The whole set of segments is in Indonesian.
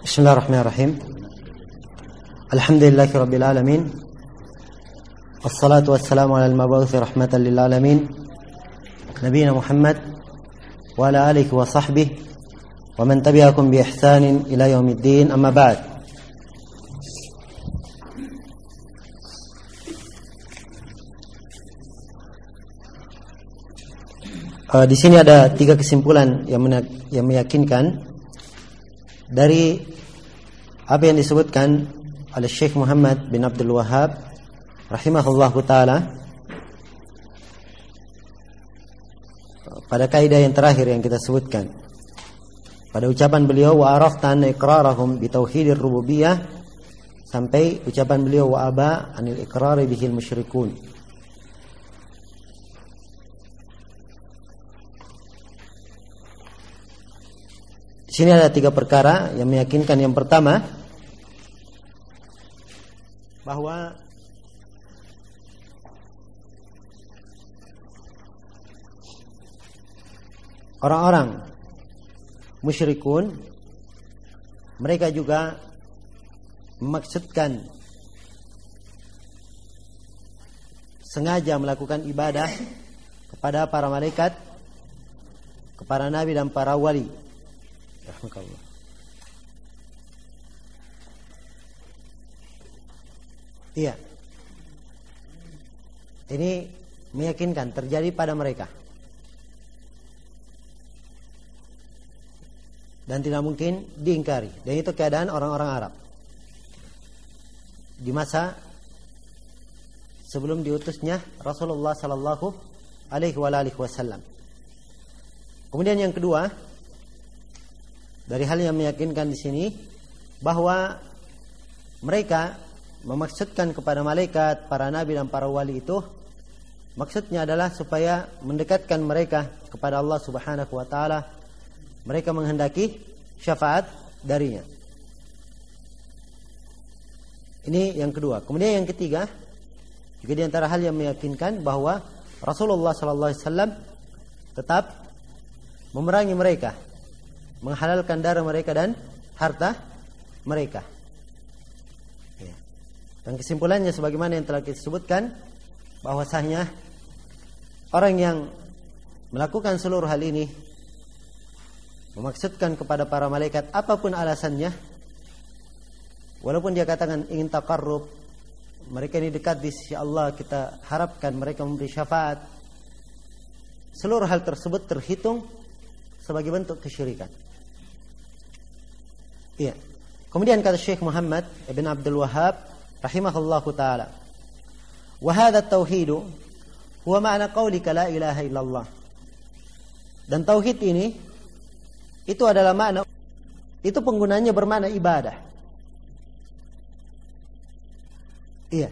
Bismillahirrahmanirrahim. Alhamdulillahi rabbil alamin. Wassalatu wassalamu ala al-mab'uts rahmatan lil alamin. Nabiyina Muhammad wa ala alihi wa sahbihi wa man tabi'akum bi ihsanin ila yaumiddin. Amma ba'd. Di sini ada 3 kesimpulan yang meyakinkan dari apa yang disebutkan oleh Syekh Muhammad bin Abdul Wahhab rahimahullahu taala pada kaidah yang terakhir yang kita sebutkan. Pada ucapan beliau wa arafta anna iqrarahum bi tauhidir rububiyah sampai ucapan beliau wa aba anil iqrari bihil musyrikun. Di sini ada 3 perkara yang meyakinkan. Yang pertama, bahwa orang-orang musyrikun mereka juga memaksudkan sengaja melakukan ibadah kepada para malaikat, kepada nabi dan para wali. Rahmatullah. Iya. Ini meyakinkan terjadi pada mereka. Dan tidak mungkin diingkari. Dan itu keadaan orang-orang Arab di masa sebelum diutusnya Rasulullah sallallahu alaihi wasallam. Kemudian yang kedua, dari hal yang meyakinkan di sini bahwa mereka memaksudkan kepada malaikat, para nabi dan para wali itu maksudnya adalah supaya mendekatkan mereka kepada Allah Subhanahu wa taala. Mereka menghendaki syafaat darinya. Ini yang kedua. Kemudian yang ketiga, juga di antara hal yang meyakinkan bahwa Rasulullah sallallahu alaihi wasallam tetap memerangi mereka, menghalalkan darah mereka dan harta mereka. Ya. Dan kesimpulannya sebagaimana yang telah kita sebutkan, bahwasanya orang yang melakukan seluruh hal ini memaksudkan kepada para malaikat apapun alasannya, walaupun dia katakan ingin taqarrub, mereka ini dekat di sisi Allah, kita harapkan mereka memberi syafaat, seluruh hal tersebut terhitung sebagai bentuk kesyirikan. Iya. Kemudian kata Syekh Muhammad bin Abdul Wahhab rahimahullahu taala, "Wa hadha at-tauhid huwa ma'na qaulika la ilaha illallah." Dan tauhid ini itu adalah makna, itu penggunaannya bermakna ibadah. Iya.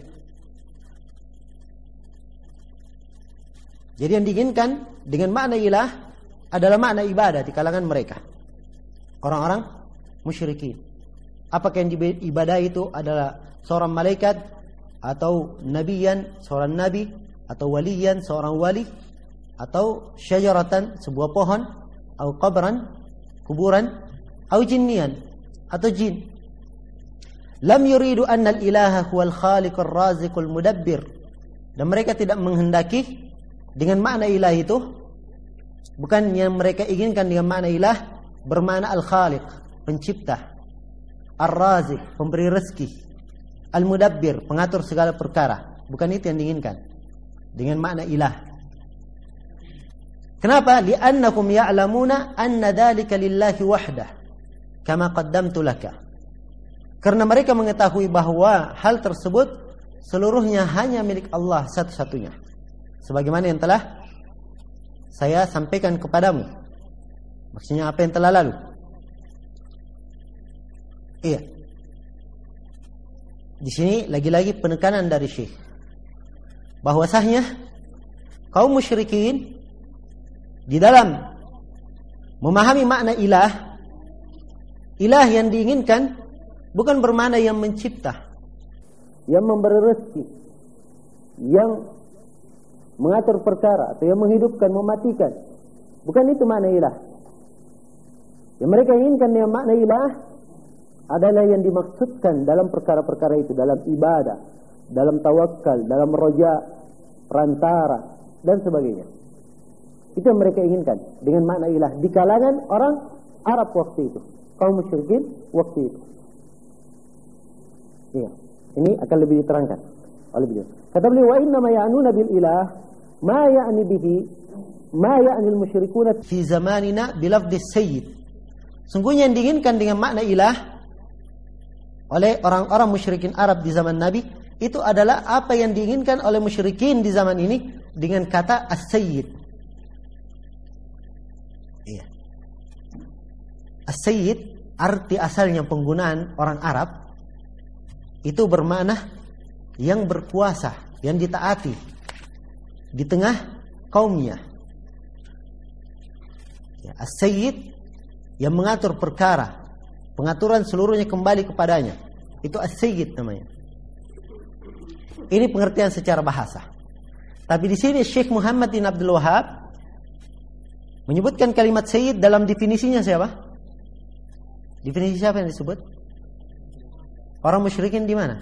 Jadi yang diinginkan dengan makna ilah adalah makna ibadah di kalangan mereka, orang-orang musyrikin. Apakah yang diibadahi itu adalah seorang malaikat, atau nabiyan, seorang nabi, atau waliyan, seorang wali, atau syajaratan, sebuah pohon, atau qabran, kuburan, atau jinnian, atau jin. Lam yuridu anna al-ilaha huwal khaliqur raziqul mudabbir. Dan mereka tidak menghendaki dengan makna ilah itu, bukan yang mereka inginkan dengan makna ilah bermakna al-khaliq, pencipta, ar-razik, pemberi rezeki, al-mudabbir, pengatur segala perkara. Bukan itu yang diinginkan dengan makna ilah. Kenapa? Li'annakum ya'lamuna anna dzalika lillahi wahdah kama qaddamtu laka. Karena mereka mengetahui bahwa hal tersebut seluruhnya hanya milik Allah satu-satunya, sebagaimana yang telah saya sampaikan kepadamu. Maksudnya apa yang telah lalu. Iya. Di sini lagi-lagi penekanan dari Syekh bahwasanya kaum musyrikin di dalam memahami makna ilah, ilah yang diinginkan bukan bermakna yang mencipta, yang memberi rezeki, yang mengatur perkara, atau yang menghidupkan, mematikan. Bukan itu makna ilah. Yang mereka inginkan dengan makna ilah adalah yang dimaksudkan dalam perkara-perkara itu, dalam ibadah, dalam tawakal, dalam roja, perantara, dan sebagainya. Itu yang mereka inginkan dengan makna ilah di kalangan orang Arab waktu itu, kaum musyrikin waktu itu. Iya, ini akan lebih diterangkan oleh beliau. Kata beliau, wa inna ma ya'nuna bil ilah ma ya'ni bihi ma ya'ni al musyrikuna fi zamanina bi lafdhi sayyid. Sungguhnya yang diinginkan dengan makna ilah oleh orang-orang musyrikin Arab di zaman Nabi itu adalah apa yang diinginkan oleh musyrikin di zaman ini dengan kata as-sayyid. Iya. As-sayyid arti asalnya penggunaan orang Arab itu bermakna yang berkuasa, yang ditaati di tengah kaumnya. Ya, as-sayyid yang mengatur perkara, pengaturan seluruhnya kembali kepadanya. Itu as-sayyid namanya. Ini pengertian secara bahasa. Tapi di sini Syekh Muhammad bin Abdul Wahhab menyebutkan kalimat sayyid dalam definisinya siapa? Definisi siapa yang disebut? Orang musyrikin di mana?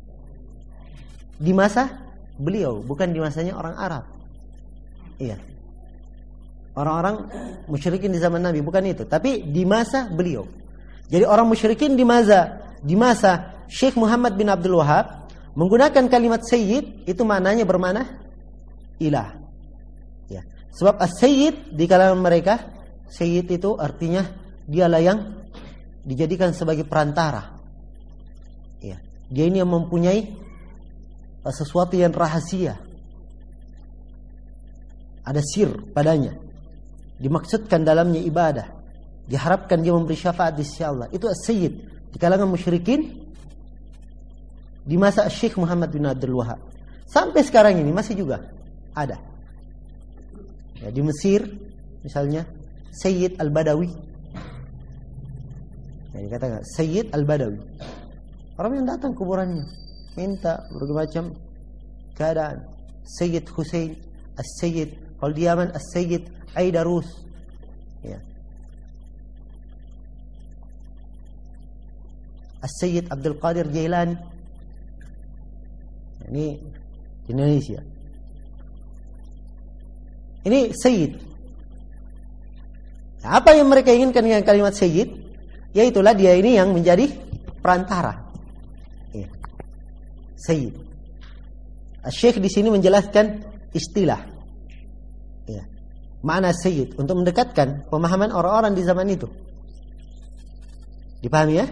Di masa beliau, bukan di masanya orang Arab. Iya. Orang-orang musyrikin di zaman Nabi, bukan itu, tapi di masa beliau. Jadi orang musyrikin di masa Syekh Muhammad bin Abdul Wahhab menggunakan kalimat sayyid, itu maknanya bermakna ilah. Ya. Sebab as-sayyid di kalangan mereka, sayyid itu artinya dialah yang dijadikan sebagai perantara. Ya. Dia ini yang mempunyai sesuatu yang rahasia. Ada sir padanya. Dimaksudkan dalamnya ibadah. Diharapkan dia memberi syafaat di sisi Allah. Itu as-sayyid di kalangan musyrikin di masa Syekh Muhammad bin Abdul Wahhab. Sampai sekarang ini masih juga ada. Ya, di Mesir misalnya Sayyid Al-Badawi. Ya, dikatakan Sayyid Al-Badawi. Orang yang datang kuburannya minta berbagai macam keadaan. Sayyid Hussein, As-Sayyid, kalau di Yaman As-Sayyid Aidarus. Ya. As-Sayyid Abdul Qadir Jailani. Ini di Indonesia. Ini Sayyid. Apa yang mereka inginkan dengan kalimat Sayyid? Yaitulah dia ini yang menjadi perantara. Ya. Sayyid. Syekh di sini menjelaskan istilah. Ya. Makna Sayyid untuk mendekatkan pemahaman orang-orang di zaman itu. Dipahami ya?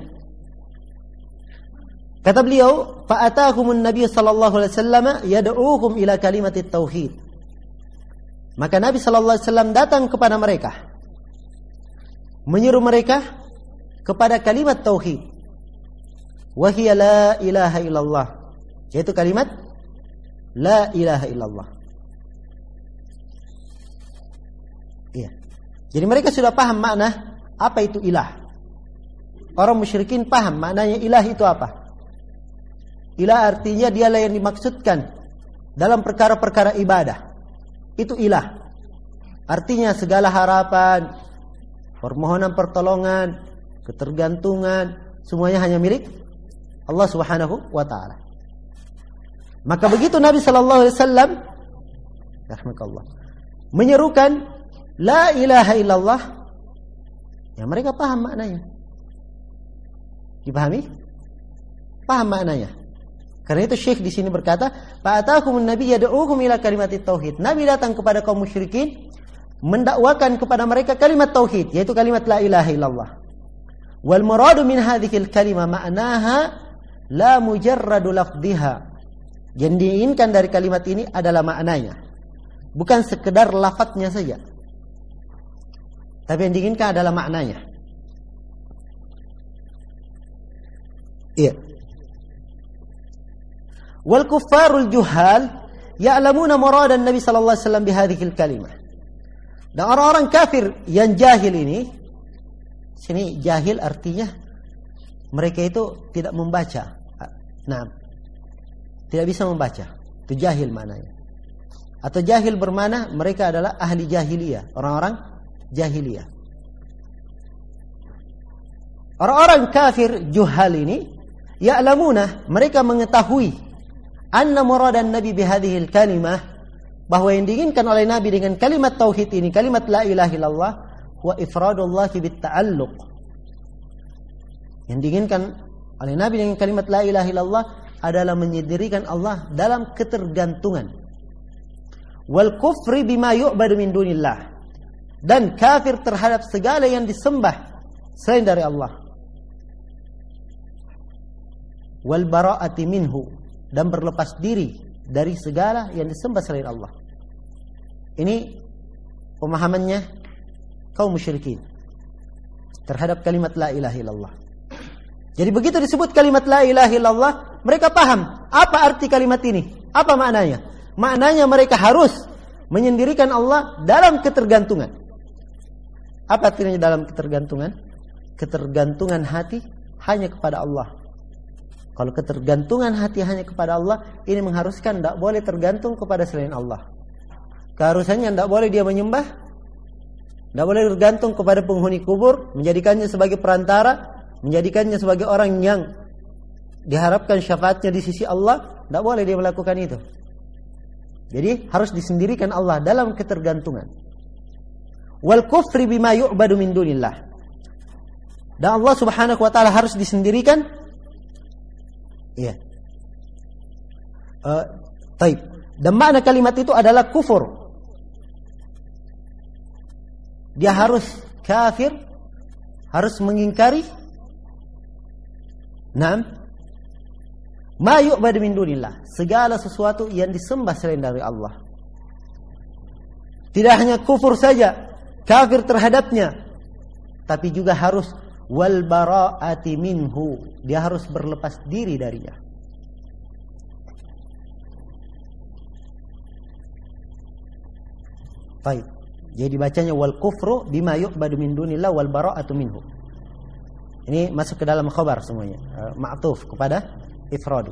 Kata beliau, fa'atakumun Nabi sallallahu alaihi wasallam yad'uuhum ila kalimatit tauhid. Maka Nabi sallallahu alaihi wasallam datang kepada mereka, menyuruh mereka kepada kalimat tauhid. Wa hiya la ilaha illallah. Yaitu kalimat la ilaha illallah. Iya. Jadi mereka sudah paham makna apa itu ilah. Orang musyrikin paham maknanya ilah itu apa. Ilah artinya dialah yang dimaksudkan dalam perkara-perkara ibadah. Itu ilah. Artinya segala harapan, permohonan pertolongan, ketergantungan, semuanya hanya milik Allah Subhanahu wa taala. Maka begitu Nabi sallallahu alaihi wasallam rahmatullah menyerukan la ilaha illallah, ya mereka paham maknanya. Dipahami? Paham maknanya. Karena itu Syekh di sini berkata, "Fa'atakumun Nabi yad'uuhum ila kalimatit tauhid." Nabi datang kepada kaum musyrikin mendakwakan kepada mereka kalimat tauhid, yaitu kalimat la ilaha illallah. Wal muradu min hadhil kalimah ma'naha la mujarradu lafdhiha. Yang diinginkan dari kalimat ini adalah maknanya, bukan sekedar lafadznya saja. Tapi yang diinginkan adalah maknanya. Iya. Wal kuffarul juhal ya'lamuna muradan Nabi sallallahu alaihi wasallam bihadhil kalimah. Dan orang-orang kafir yang jahil ini, sini jahil artinya mereka itu tidak membaca. Nah, tidak bisa membaca. Itu jahil maknanya. Atau jahil bermakna mereka adalah ahli jahiliyah, orang-orang jahiliyah. Orang-orang kafir juhal ini ya'lamuna, mereka mengetahui anna muradan nabi bihadhil kalimah, bahwa yang diinginkan oleh Nabi dengan kalimat tauhid ini, kalimat la ilaha illallah, wa ifradullah bit ta'alluq. Yang diinginkan oleh Nabi dengan kalimat la ilaha illallah adalah menyendirikan Allah dalam ketergantungan. Wal kufri bima yu'badu min dunillah, dan kafir terhadap segala yang disembah selain dari Allah. Wal bara'ati minhu, dan berlepas diri dari segala yang disembah selain Allah. Ini pemahamannya kaum musyrikin terhadap kalimat la ilaha illallah. Jadi begitu disebut kalimat la ilaha illallah, mereka paham apa arti kalimat ini, apa maknanya. Maknanya mereka harus menyendirikan Allah dalam ketergantungan. Apa artinya dalam ketergantungan? Ketergantungan hati hanya kepada Allah. Kalau ketergantungan hati hanya kepada Allah, ini mengharuskan tidak boleh tergantung kepada selain Allah. Keharusannya tidak boleh dia menyembah, tidak boleh tergantung kepada penghuni kubur, menjadikannya sebagai perantara, menjadikannya sebagai orang yang diharapkan syafaatnya di sisi Allah. Tidak boleh dia melakukan itu. Jadi harus disendirikan Allah dalam ketergantungan. Wal kufri bima yu'badu min dunillah, dan Allah subhanahu wa ta'ala harus disendirikan. Iya. Taib. Dan makna kalimat itu adalah kufur. Dia harus kafir, harus mengingkari. Naam. Ma yu'badu min dunillah, segala sesuatu yang disembah selain dari Allah. Tidak hanya kufur saja, kafir terhadapnya, tapi juga harus wal bara'ati minhu, dia harus berlepas diri darinya. Baik. Jadi bacanya wal kufru bima yu'badu min dunillah wal bara'atu minhu. Ini masuk ke dalam khabar semuanya, ma'tuf kepada ifrad.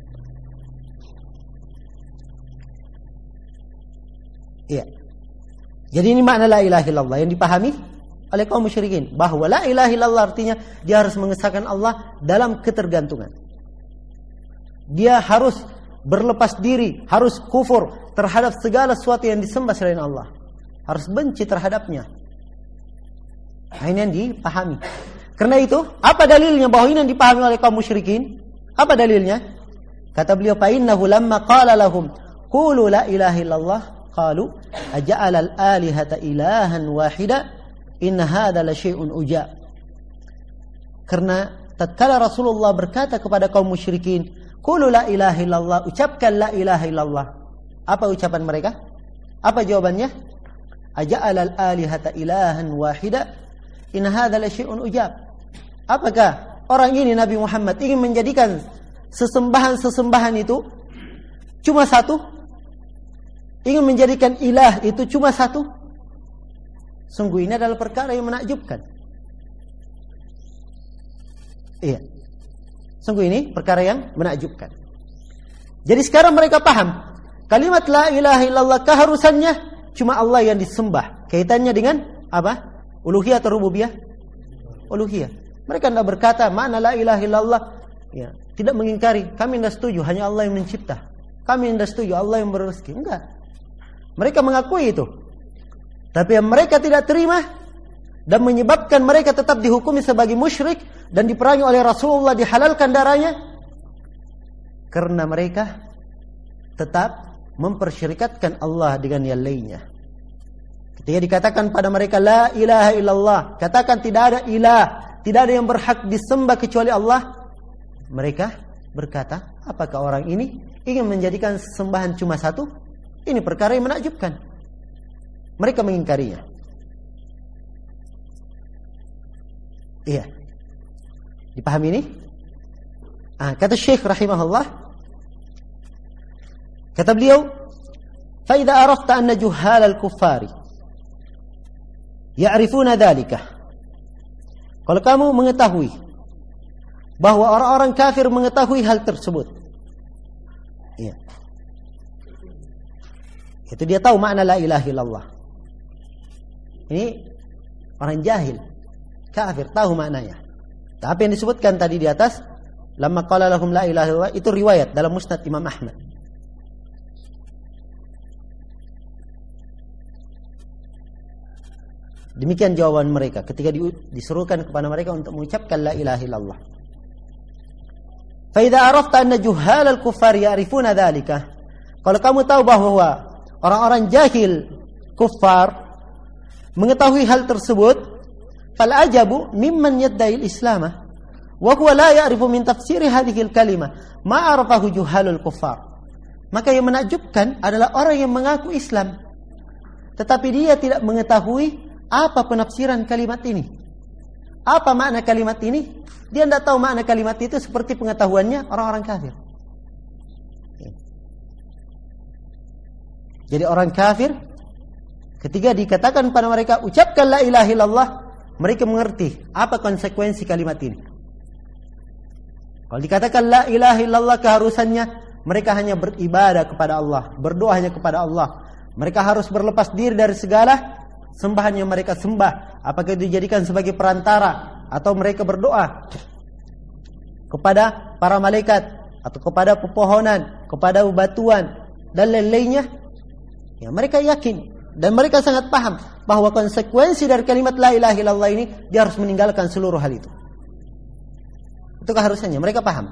Iya. Jadi ini makna la ilaha illallah yang dipahami oleh kaum musyrikin, bahwa la ilaha illallah artinya dia harus mengesahkan Allah dalam ketergantungan. Dia harus berlepas diri, harus kufur terhadap segala sesuatu yang disembah selain Allah, harus benci terhadapnya. Nah, ini yang dipahami. Karena itu, apa dalilnya bahwa ini yang dipahami oleh kaum musyrikin? Apa dalilnya? Kata beliau, fa innahu lamma qala lahum qulu la ilaha illallah qalu aja'ala al-alihata ilahan wahida inna hadza la syai'un uja. Karena tatkala Rasulullah berkata kepada kaum musyrikin, qulu la ilaha illallah, ucapkan la ilaha illallah. Apa ucapan mereka? Apa jawabannya? Aja'al al-alihata ilahan wahida inna hadza la syai'un uja. Apakah orang ini Nabi Muhammad ingin menjadikan sesembahan-sesembahan itu cuma satu? Ingin menjadikan ilah itu cuma satu? Sungguh ini adalah perkara yang menakjubkan. Iya. Sungguh ini perkara yang menakjubkan. Jadi sekarang mereka paham kalimat la ilaha illallah keharusannya cuma Allah yang disembah. Kaitannya dengan apa? Uluhiyah atau rububiyah? Uluhiyah. Mereka tidak berkata mana la ilaha illallah, ya, tidak mengingkari, kami tidak setuju hanya Allah yang mencipta, kami tidak setuju Allah yang berrezeki. Enggak. Mereka mengakui itu. Tapi yang mereka tidak terima dan menyebabkan mereka tetap dihukumi sebagai musyrik dan diperangi oleh Rasulullah, dihalalkan darahnya, karena mereka tetap mempersyirikatkan Allah dengan yang lainnya. Ketika dikatakan pada mereka la ilaha illallah, katakan tidak ada ilah, tidak ada yang berhak disembah kecuali Allah, mereka berkata, apakah orang ini ingin menjadikan sembahan cuma satu? Ini perkara yang menakjubkan. Mereka mengingkarinya. Iya. Dipahami ini? Kata Syekh rahimahullah, kata beliau, fa idza arafta anna juhal al-kuffari ya'rifuna dzalika. Kalau kamu mengetahui bahwa orang-orang kafir mengetahui hal tersebut, iya, itu dia tahu makna la ilaha illallah. Ini orang jahil, kafir, tahu maknanya. Tapi yang disebutkan tadi di atas, lamma qala lahum la ilaha illallah, itu riwayat dalam Musnad Imam Ahmad. Demikian jawaban mereka ketika diserukan kepada mereka untuk mengucapkan la ilaha illallah. Fa idza arafta anna juhal al-kuffar ya'rifuna dzalika. Kalau kamu tahu bahwa orang-orang jahil kuffar mengetahui hal tersebut, fal ajabu mimman yadda'i al-islam wa huwa la ya'rifu min tafsir hadhihi al-kalimah ma arafahu juhalul kuffar. Maka yang menakjubkan adalah orang yang mengaku Islam tetapi dia tidak mengetahui apa penafsiran kalimat ini. Apa makna kalimat ini? Dia tidak tahu makna kalimat itu seperti pengetahuannya orang-orang kafir. Jadi orang kafir ketika dikatakan pada mereka ucapkan la ilaha illallah, mereka mengerti apa konsekuensi kalimat ini. Kalau dikatakan la ilaha illallah, keharusannya mereka hanya beribadah kepada Allah, berdoa hanya kepada Allah. Mereka harus berlepas diri dari segala sembahan yang mereka sembah, apakah itu dijadikan sebagai perantara atau mereka berdoa kepada para malaikat atau kepada pepohonan, kepada batuan dan lain-lainnya. Ya, mereka yakin dan mereka sangat paham bahwa konsekuensi dari kalimat la ilaha illallah ini dia harus meninggalkan seluruh hal itu. Itu keharusannya, mereka paham.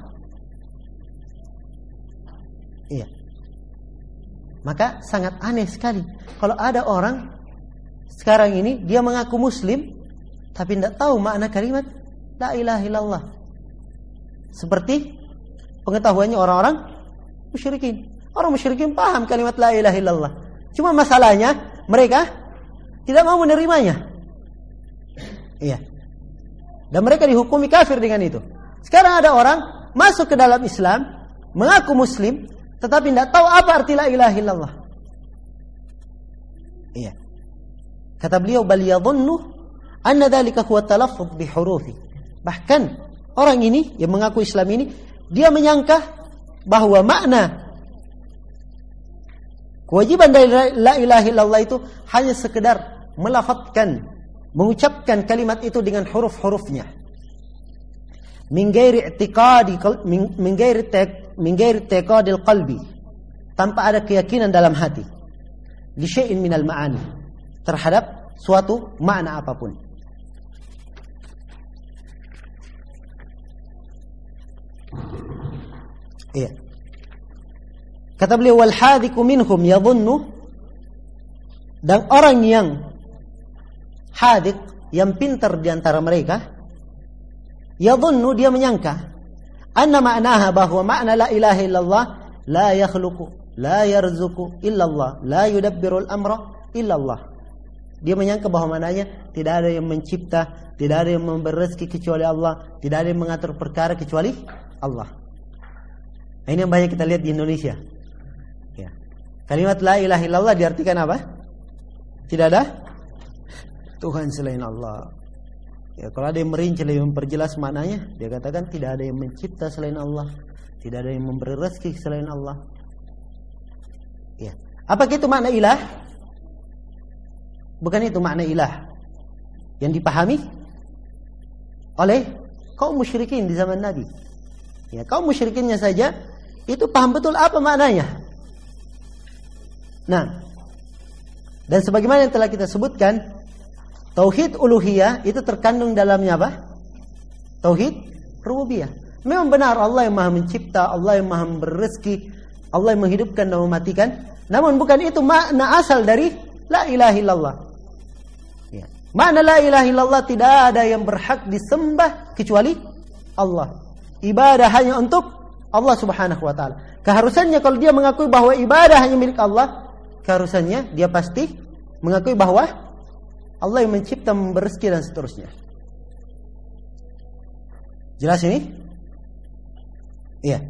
Iya. Maka sangat aneh sekali kalau ada orang sekarang ini dia mengaku muslim tapi tidak tahu makna kalimat la ilaha illallah. Seperti pengetahuannya orang-orang musyrikin. Orang musyrikin paham kalimat la ilaha illallah. Cuma masalahnya mereka tidak mau menerimanya. Iya. Dan mereka dihukumi kafir dengan itu. Sekarang ada orang masuk ke dalam Islam, mengaku muslim tetapi tidak tahu apa arti la ilaha illallah. Iya. Kata beliau, bal yadhunnu anna dzalika huwa talaffuz bi hurufi. Bahkan orang ini yang mengaku Islam ini, dia menyangka bahwa makna kewajiban dari la ilaha illallah itu hanya sekedar melafadzkan, mengucapkan kalimat itu dengan huruf-hurufnya. Min ghairi i'tiqadil qalbi, tanpa ada keyakinan dalam hati. Li syai'in minal ma'ani, terhadap suatu makna apapun. Iya. Kata beliau, wal hadiku minhum yadhunnu, dan orang yang hadik, yang pintar di antara mereka, yadhunnu, dia menyangka, anna ma'naha, bahwa makna la ilaha illallah la yakhluqu, la yarzuqu illallah, la yudabbirul amra illallah. Dia menyangka bahwa maknanya tidak ada yang mencipta, tidak ada yang memberi rezeki kecuali Allah, tidak ada yang mengatur perkara kecuali Allah. Nah, ini yang banyak kita lihat di Indonesia. Ya. Kalimat la ilaha illallah diartikan apa? Tidak ada Tuhan selain Allah. Ya, kalau ada yang merinci lebih memperjelas maknanya, dia katakan tidak ada yang mencipta selain Allah, tidak ada yang memberi rezeki selain Allah. Ya. Apakah itu makna ilah? Bukan itu makna ilah yang dipahami oleh kaum musyrikin di zaman Nabi. Ya, kaum musyrikinnya saja itu paham betul apa maknanya. Nah, dan sebagaimana yang telah kita sebutkan, tauhid uluhiyah itu terkandung dalamnya apa? Tauhid rububiyah. Memang benar Allah yang maha mencipta, Allah yang maha memberi rezeki, Allah yang menghidupkan dan mematikan. Namun bukan itu makna asal dari la ilaha illallah. Ya. Makna la ilaha illallah, tidak ada yang berhak disembah kecuali Allah. Ibadah hanya untuk Allah subhanahu wa ta'ala. Keharusannya kalau dia mengakui bahwa ibadah hanya milik Allah, keharusannya dia pasti mengakui bahwa Allah yang mencipta, memberi rezeki dan seterusnya. Jelas ini? Iya.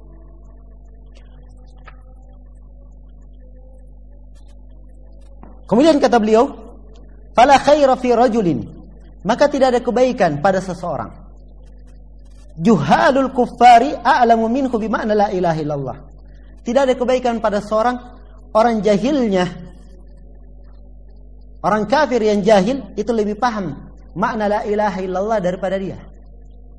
Kemudian kata beliau, fala khaira fi rajulin, maka tidak ada kebaikan pada seseorang. Juhalul kuffari a'lamu minhu bima'na la ilaha illallah. Tidak ada kebaikan pada seorang orang jahilnya, orang kafir yang jahil itu lebih paham makna la ilaha illallah daripada dia.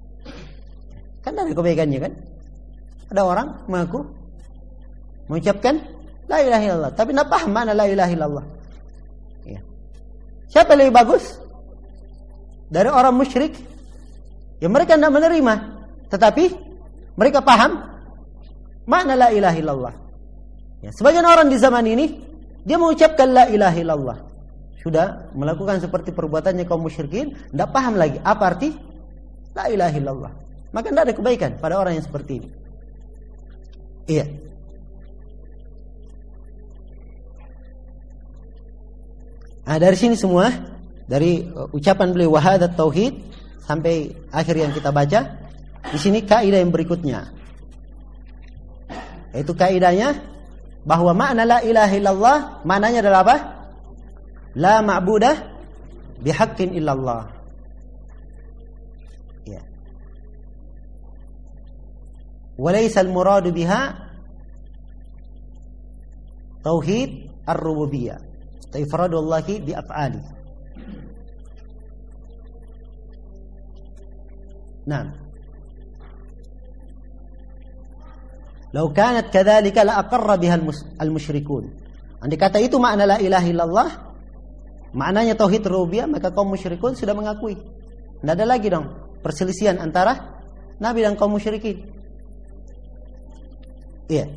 Kan ada kebaikannya kan? Ada orang mengucapkan la ilaha illallah, tapi tidak paham mana la ilaha illallah. Ya. Siapa yang lebih bagus? Dari orang musyrik yang mereka tidak menerima, tetapi mereka paham makna la ilaha illallah. Ya, sebagian orang di zaman ini dia mengucapkan la ilaha illallah, sudah melakukan seperti perbuatannya kaum musyrikin, tidak paham lagi apa arti la ilaha illallah. Maka tidak ada kebaikan pada orang yang seperti ini. Iya. Nah, dari sini semua, dari ucapan beliau wahadat tauhid sampai akhir yang kita baca, di sini kaidah yang berikutnya. Yaitu kaidahnya bahwa makna la ilaha illallah maknanya adalah apa? La ma'budah bihaqqin illallah. Ya. Walaysa al-muradu biha tauhid ar-rububiyyah. Ifradullahi bi af'ali. Nah, "Lau kanat kadzalika la aqarra biha al-musyrikun." Andai kata itu makna la ilaha illallah, maknanya tauhid rububiyah, maka kaum musyrikun sudah mengakui. Tidak ada lagi dong perselisihan antara Nabi dan kaum musyrikin. Iya.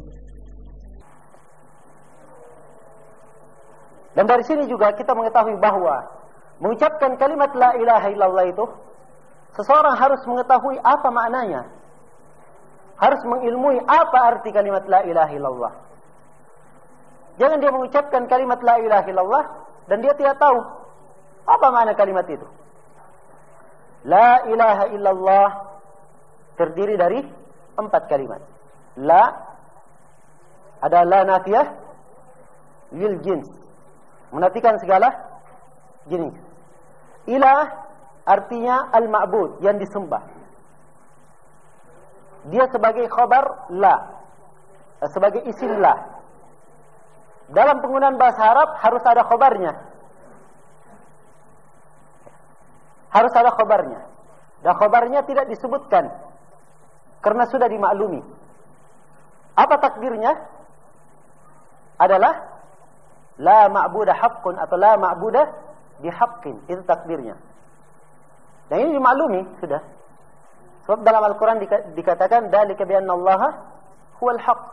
Dan dari sini juga kita mengetahui bahwa mengucapkan kalimat la ilaha illallah itu seseorang harus mengetahui apa maknanya. Harus mengilmui apa arti kalimat la ilaha illallah. Jangan dia mengucapkan kalimat la ilaha illallah dan dia tidak tahu apa makna kalimat itu. La ilaha illallah terdiri dari 4 kalimat. La ada la nafiyah lil jins, menafikan segala jenis. Ilah artinya al-ma'bud, yang disembah. Dia sebagai khabar la, sebagai isim la. Dalam penggunaan bahasa Arab harus ada khabarnya. Harus ada khabarnya. Dan khabarnya tidak disebutkan karena sudah dimaklumi. Apa takdirnya? Adalah la ma'budah haqqun atau la ma'budah bihaqqin. Itu takdirnya. Dan ini dimaklumi sudah. Sebab dalam Al-Quran dikatakan dzalika bi anna Allaha huwal haqq.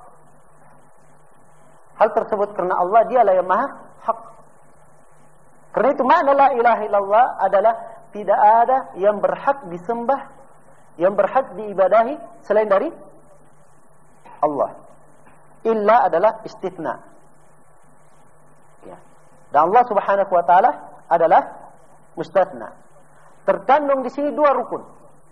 Hal tersebut karena Allah dialah yang maha hak. Karena itu makna la ilaha illallah adalah tidak ada yang berhak disembah, yang berhak diibadahi selain dari Allah. Illa adalah istitsna. Ya. Dan Allah Subhanahu wa taala adalah mustatsna. Terkandung di sini 2 rukun.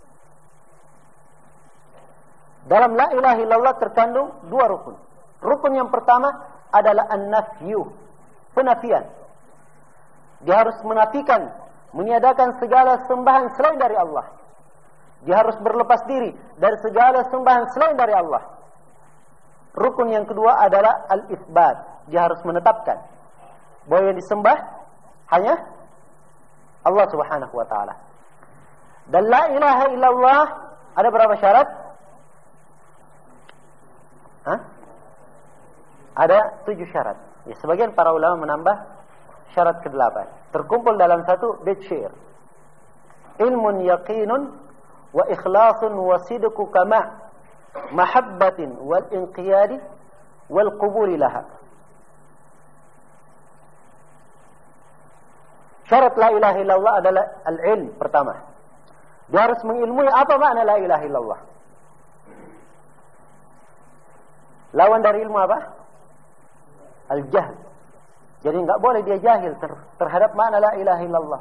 Dalam la ilaha illallah terkandung 2 rukun. Rukun yang pertama adalah an-nafyu, penafian. Dia harus menafikan, meniadakan segala sembahan selain dari Allah. Dia harus berlepas diri dari segala sembahan selain dari Allah. Rukun yang kedua adalah al-itsbat. Dia harus menetapkan bahwa yang disembah hanya Allah Subhanahu wa taala. Dan la ilaha illallah ada berapa syarat? Ada 7 syarat. Ya, sebagian para ulama menambah syarat ke-8. Terkumpul dalam satu bait syair. Ilmun yaqinun wa ikhlasun wa sidqu kama mahabbatin wal inqiyadi wal qubuli laha. Syarat la ilaha illallah adalah al-ilm pertama. Dia harus mengilmui apa makna la ilaha illallah. Lawan dari ilmu apa? Al-jahl. Jadi enggak boleh dia jahil terhadap makna la ilaha illallah.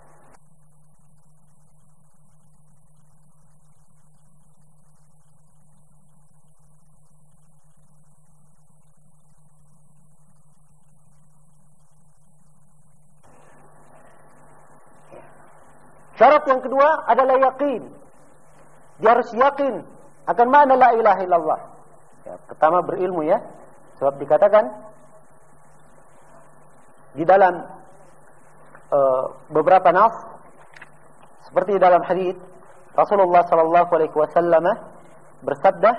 Syarat yang kedua adalah yaqin. Dia harus yakin akan makna la ilaha illallah. Ya, pertama berilmu ya. Sebab dikatakan di dalam beberapa nas seperti dalam hadis Rasulullah sallallahu alaihi wasallam bersabda,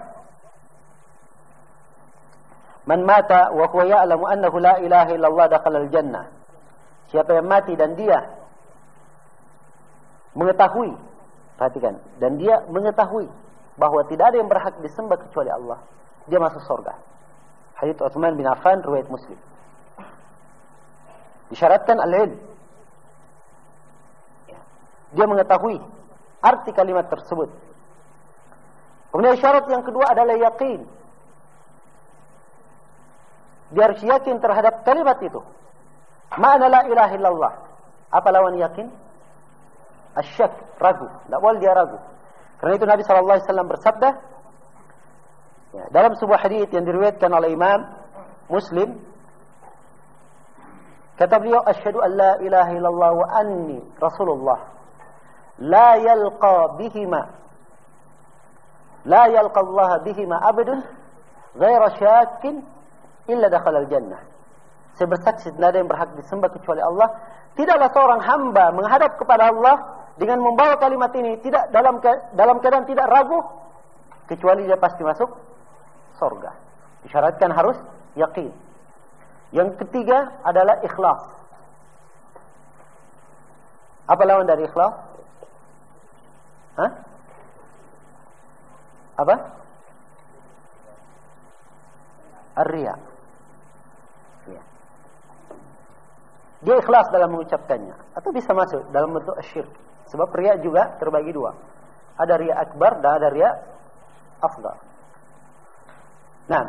"Man mata wa huwa ya'lamu annahu la ilaha illallah dakhala al-jannah." Siapa yang mati dan dia mengetahui, perhatikan, dan dia mengetahui bahwa tidak ada yang berhak disembah kecuali Allah, dia masuk surga. Hadits Utsman bin Affan riwayat Muslim. Disyaratkan al-ilm. Dia mengetahui arti kalimat tersebut. Kemudian syarat yang kedua adalah yakin. Dia harus yakin terhadap kalimat itu. Ma'na la ilaha illallah. Apa lawan yakin? Asyak, ragu. Tidak boleh dia ragu. Karena itu Nabi SAW bersabda, ya, dalam sebuah hadits yang diriwayatkan oleh Imam Muslim, kata beliau, "Asyhadu an la ilaha illallah wa anni Rasulullah. La yalqa Allah bihima abdun ghaira syakin illa dakhala al-jannah." Saya bersaksi tidak ada yang berhak disembah kecuali Allah. Tidaklah seorang hamba menghadap kepada Allah dengan membawa kalimat ini tidak dalam keadaan tidak ragu, kecuali dia pasti masuk surga. Disyaratkan harus yakin. Yang ketiga adalah ikhlas. Apa lawan dari ikhlas? Hah? Apa? Ar-riya. Ya. Dia ikhlas dalam mengucapkannya, atau bisa masuk dalam bentuk syirik. Sebab riya juga terbagi dua. Ada riya akbar dan ada riya afdal. Nah,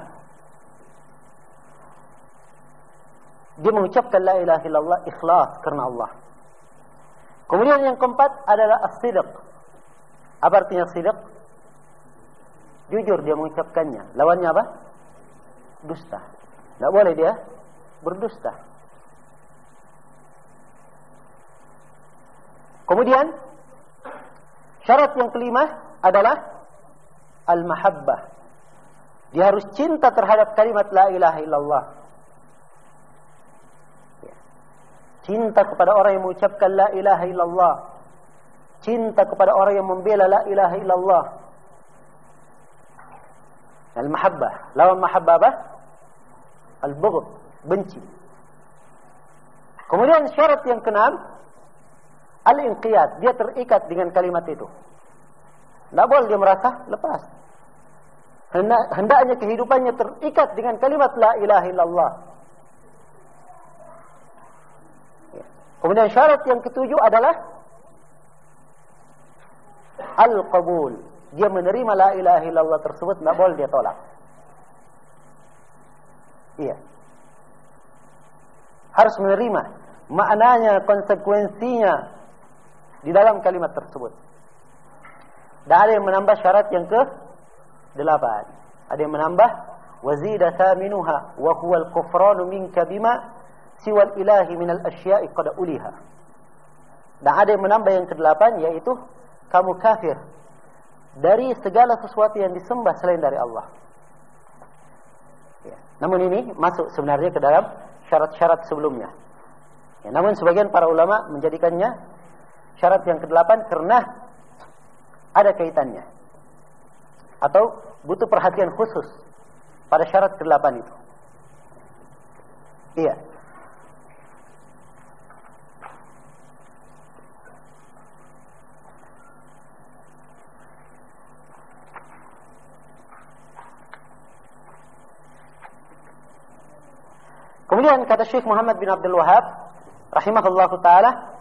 dia mengucapkan la ilaha illallah ikhlas karena Allah. Kemudian yang keempat adalah as-sidq. Apa artinya sidq? Jujur dia mengucapkannya. Lawannya apa? Dusta. Tidak boleh dia berdusta. Kemudian syarat yang kelima adalah al-mahabbah. Dia harus cinta terhadap kalimat la ilaha illallah. Cinta kepada orang yang mengucapkan la ilaha illallah. Cinta kepada orang yang membela la ilaha illallah. Al-mahabbah. Lawan mahabbah apa? Al-bughd, benci. Kemudian syarat yang keenam, al-inqiyad. Dia terikat dengan kalimat itu. Tidak boleh dia merasa lepas. Hendaknya kehidupannya terikat dengan kalimat la ilaha illallah. Kemudian syarat yang ketujuh adalah al-qabul. Dia menerima la ilaha illallah tersebut, tidak boleh dia tolak. Iya. Harus menerima maknanya, konsekuensinya di dalam kalimat tersebut. Dan ada yang menambah syarat yang ke-8. Ada yang menambah wazida thaminuha wa huwa al-kufranu minka bima siwal ilahi minal asya'i qad uliha. Dan ada yang menambah yang ke-8, yaitu kamu kafir dari segala sesuatu yang disembah selain dari Allah. Ya. Namun ini masuk sebenarnya ke dalam syarat-syarat sebelumnya. Ya, namun sebagian para ulama menjadikannya syarat yang ke-8 karena ada kaitannya atau butuh perhatian khusus pada syarat ke-8 itu. Iya. Kemudian kata Syekh Muhammad bin Abdul Wahhab rahimahullahu taala,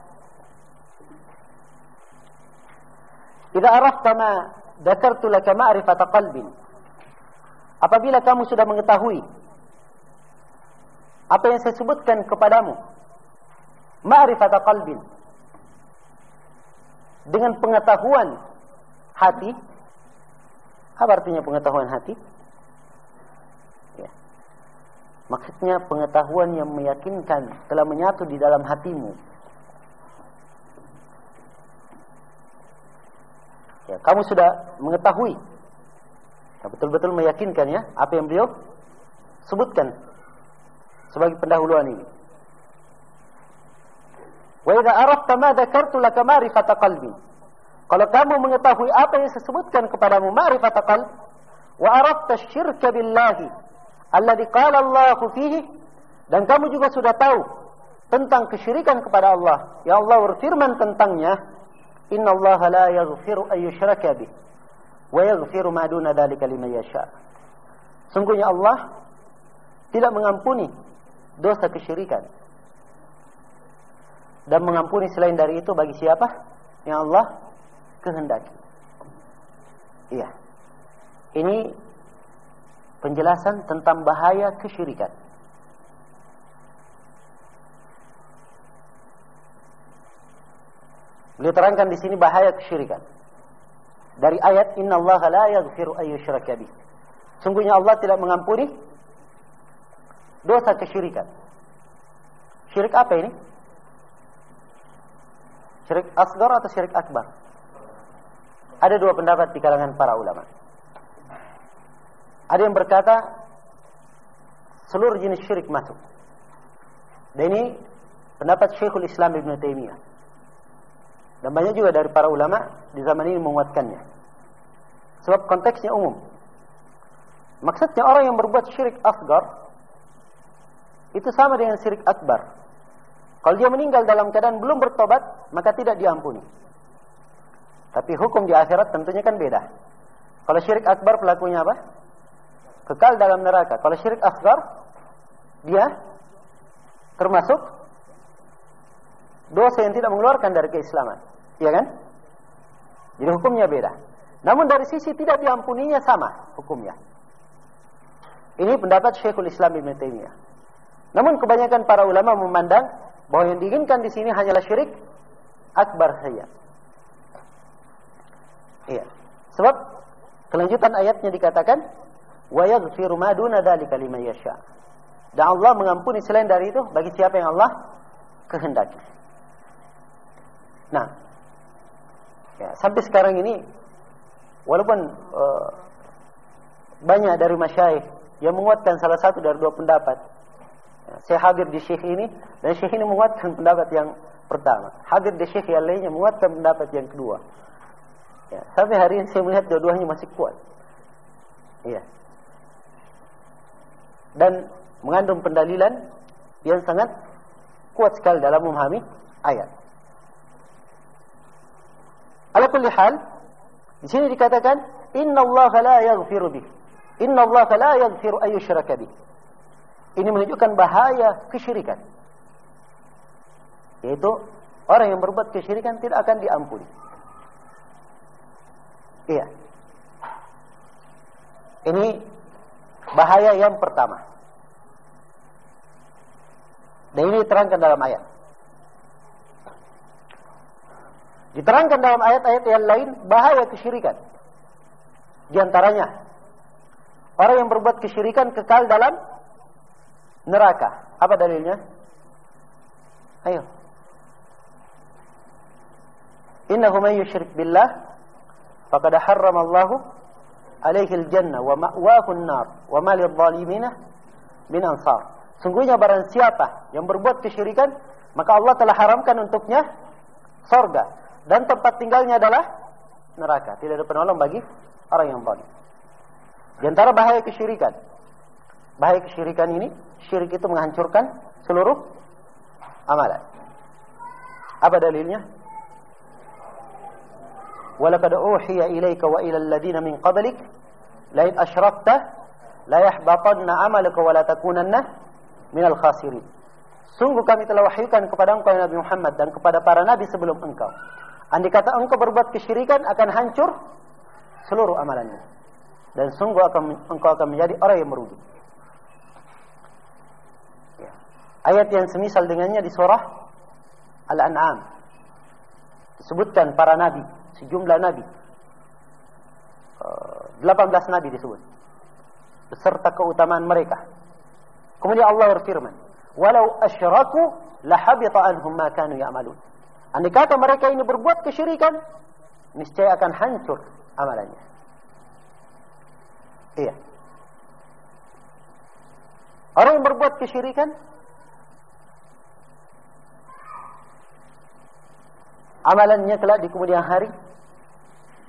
"Idza arafta ma dzakartu laka ma'rifata qalbin." Apabila kamu sudah mengetahui apa yang saya sebutkan kepadamu, ma'rifata qalbin, dengan pengetahuan hati. Apa artinya pengetahuan hati? Maksudnya pengetahuan yang meyakinkan telah menyatu di dalam hatimu. Ya, kamu sudah mengetahui, ya, betul-betul meyakinkan ya apa yang beliau sebutkan sebagai pendahuluan ini. Wa idza arafta ma dzakartu laka ma'rifata qalbi. Kalau kamu mengetahui apa yang saya sebutkan kepadamu, ma'rifat qalb, wa arafta syirka billahi alladhi qala Allahu fihi, dan kamu juga sudah tahu tentang kesyirikan kepada Allah yang Allah berfirman tentangnya, innallaha la yaghfiru an yushraka bih wa yaghfiru ma duna dzalika liman yasha. Sungguhnya Allah tidak mengampuni dosa kesyirikan dan mengampuni selain dari itu bagi siapa yang Allah kehendaki. Iya. Ini penjelasan tentang bahaya kesyirikan. Beliau terangkan di sini bahaya kesyirikan. Dari ayat innallaha la yaghfiru an yushraka bih. Sungguhnya Allah tidak mengampuni dosa kesyirikan. Syirik apa ini? Syirik asghar atau syirik akbar? Ada dua pendapat di kalangan para ulama. Ada yang berkata seluruh jenis syirik masuk. Dan ini pendapat Syekhul Islam Ibn Taimiyah. Dan banyak juga dari para ulama di zaman ini menguatkannya. Sebab konteksnya umum. Maksudnya orang yang berbuat syirik asghar itu sama dengan syirik akbar. Kalau dia meninggal dalam keadaan belum bertobat, maka tidak diampuni. Tapi hukum di akhirat tentunya kan beda. Kalau syirik akbar pelakunya apa? Kekal dalam neraka. Kalau syirik asghar, dia termasuk dosa yang tidak mengeluarkan dari keislaman. Iya kan? Jadi hukumnya beda. Namun dari sisi tidak diampuninya sama hukumnya. Ini pendapat Syekhul Islam Ibn Taimiyah. Namun kebanyakan para ulama memandang bahwa yang diinginkan di sini hanyalah syirik akbar saja. Iya. Sebab kelanjutan ayatnya dikatakan wa yaghfiru ma duna dzalika liman yasha. Dan Allah mengampuni selain dari itu bagi siapa yang Allah kehendaki. Nah, ya, sampai sekarang ini walaupun banyak dari masyayikh yang menguatkan salah satu dari dua pendapat, ya, saya hadir di syekh ini dan syekh ini menguatkan pendapat yang pertama, hadir di syekh yang lainnya menguatkan pendapat yang kedua. Ya, sampai hari ini saya melihat dua-duanya masih kuat. Iya. Dan mengandung pendalilan yang sangat kuat sekali dalam memahami ayat. Ala kulli hal, di sini dikatakan innallaha la yaghfiru bih. Innallaha la yaghfiru an yushraka bih. Ini menunjukkan bahaya kesyirikan. Yaitu orang yang berbuat kesyirikan tidak akan diampuni. Iya. Ini bahaya yang pertama. Dan ini diterangkan dalam ayat. Diterangkan dalam ayat-ayat yang lain bahaya kesyirikan. Di antaranya, orang yang berbuat kesyirikan kekal dalam neraka. Apa dalilnya? Ayo. Innahu man yusyrik billah faqad harrama Allahu alaihi al-jannah wa ma'wahu an-nar wa ma lidh-dhalimina min ansar. Sungguhnya barang siapa yang berbuat kesyirikan, maka Allah telah haramkan untuknya surga dan tempat tinggalnya adalah neraka. Tidak ada penolong bagi orang yang zalim. Di antara bahaya kesyirikan. Bahaya kesyirikan ini, syirik itu menghancurkan seluruh amalan. Apa dalilnya? وَلَقَدْ أُوحِيَ إِلَيْكَ وَإِلَى الَّذِينَ مِنْ قَبْلِكَ لَئِنْ أَشْرَكْتَ لَيَحْبَطَنَّ عَمَلُكَ وَلَا تَكُونَنَّ مِنَ الْخَاسِرِينَ. Sungguh kami telah wahyukan kepada engkau Nabi Muhammad dan kepada para nabi sebelum engkau. Andai kata engkau berbuat kesyirikan, akan hancur seluruh amalannya. Dan sungguh engkau akan menjadi orang yang merugi. Ya. Ayat yang semisal dengannya di surah Al-An'am. Disebutkan para nabi, sejumlah nabi. 18 nabi disebut. Beserta keutamaan mereka. Kemudian Allah berfirman, "Walau asyraku lahabita anhum ma kanu ya'malun." Andai kata mereka ini berbuat kesyirikan, niscaya akan hancur amalannya. Iya. Orang yang berbuat kesyirikan, amalannya kelak di kemudian hari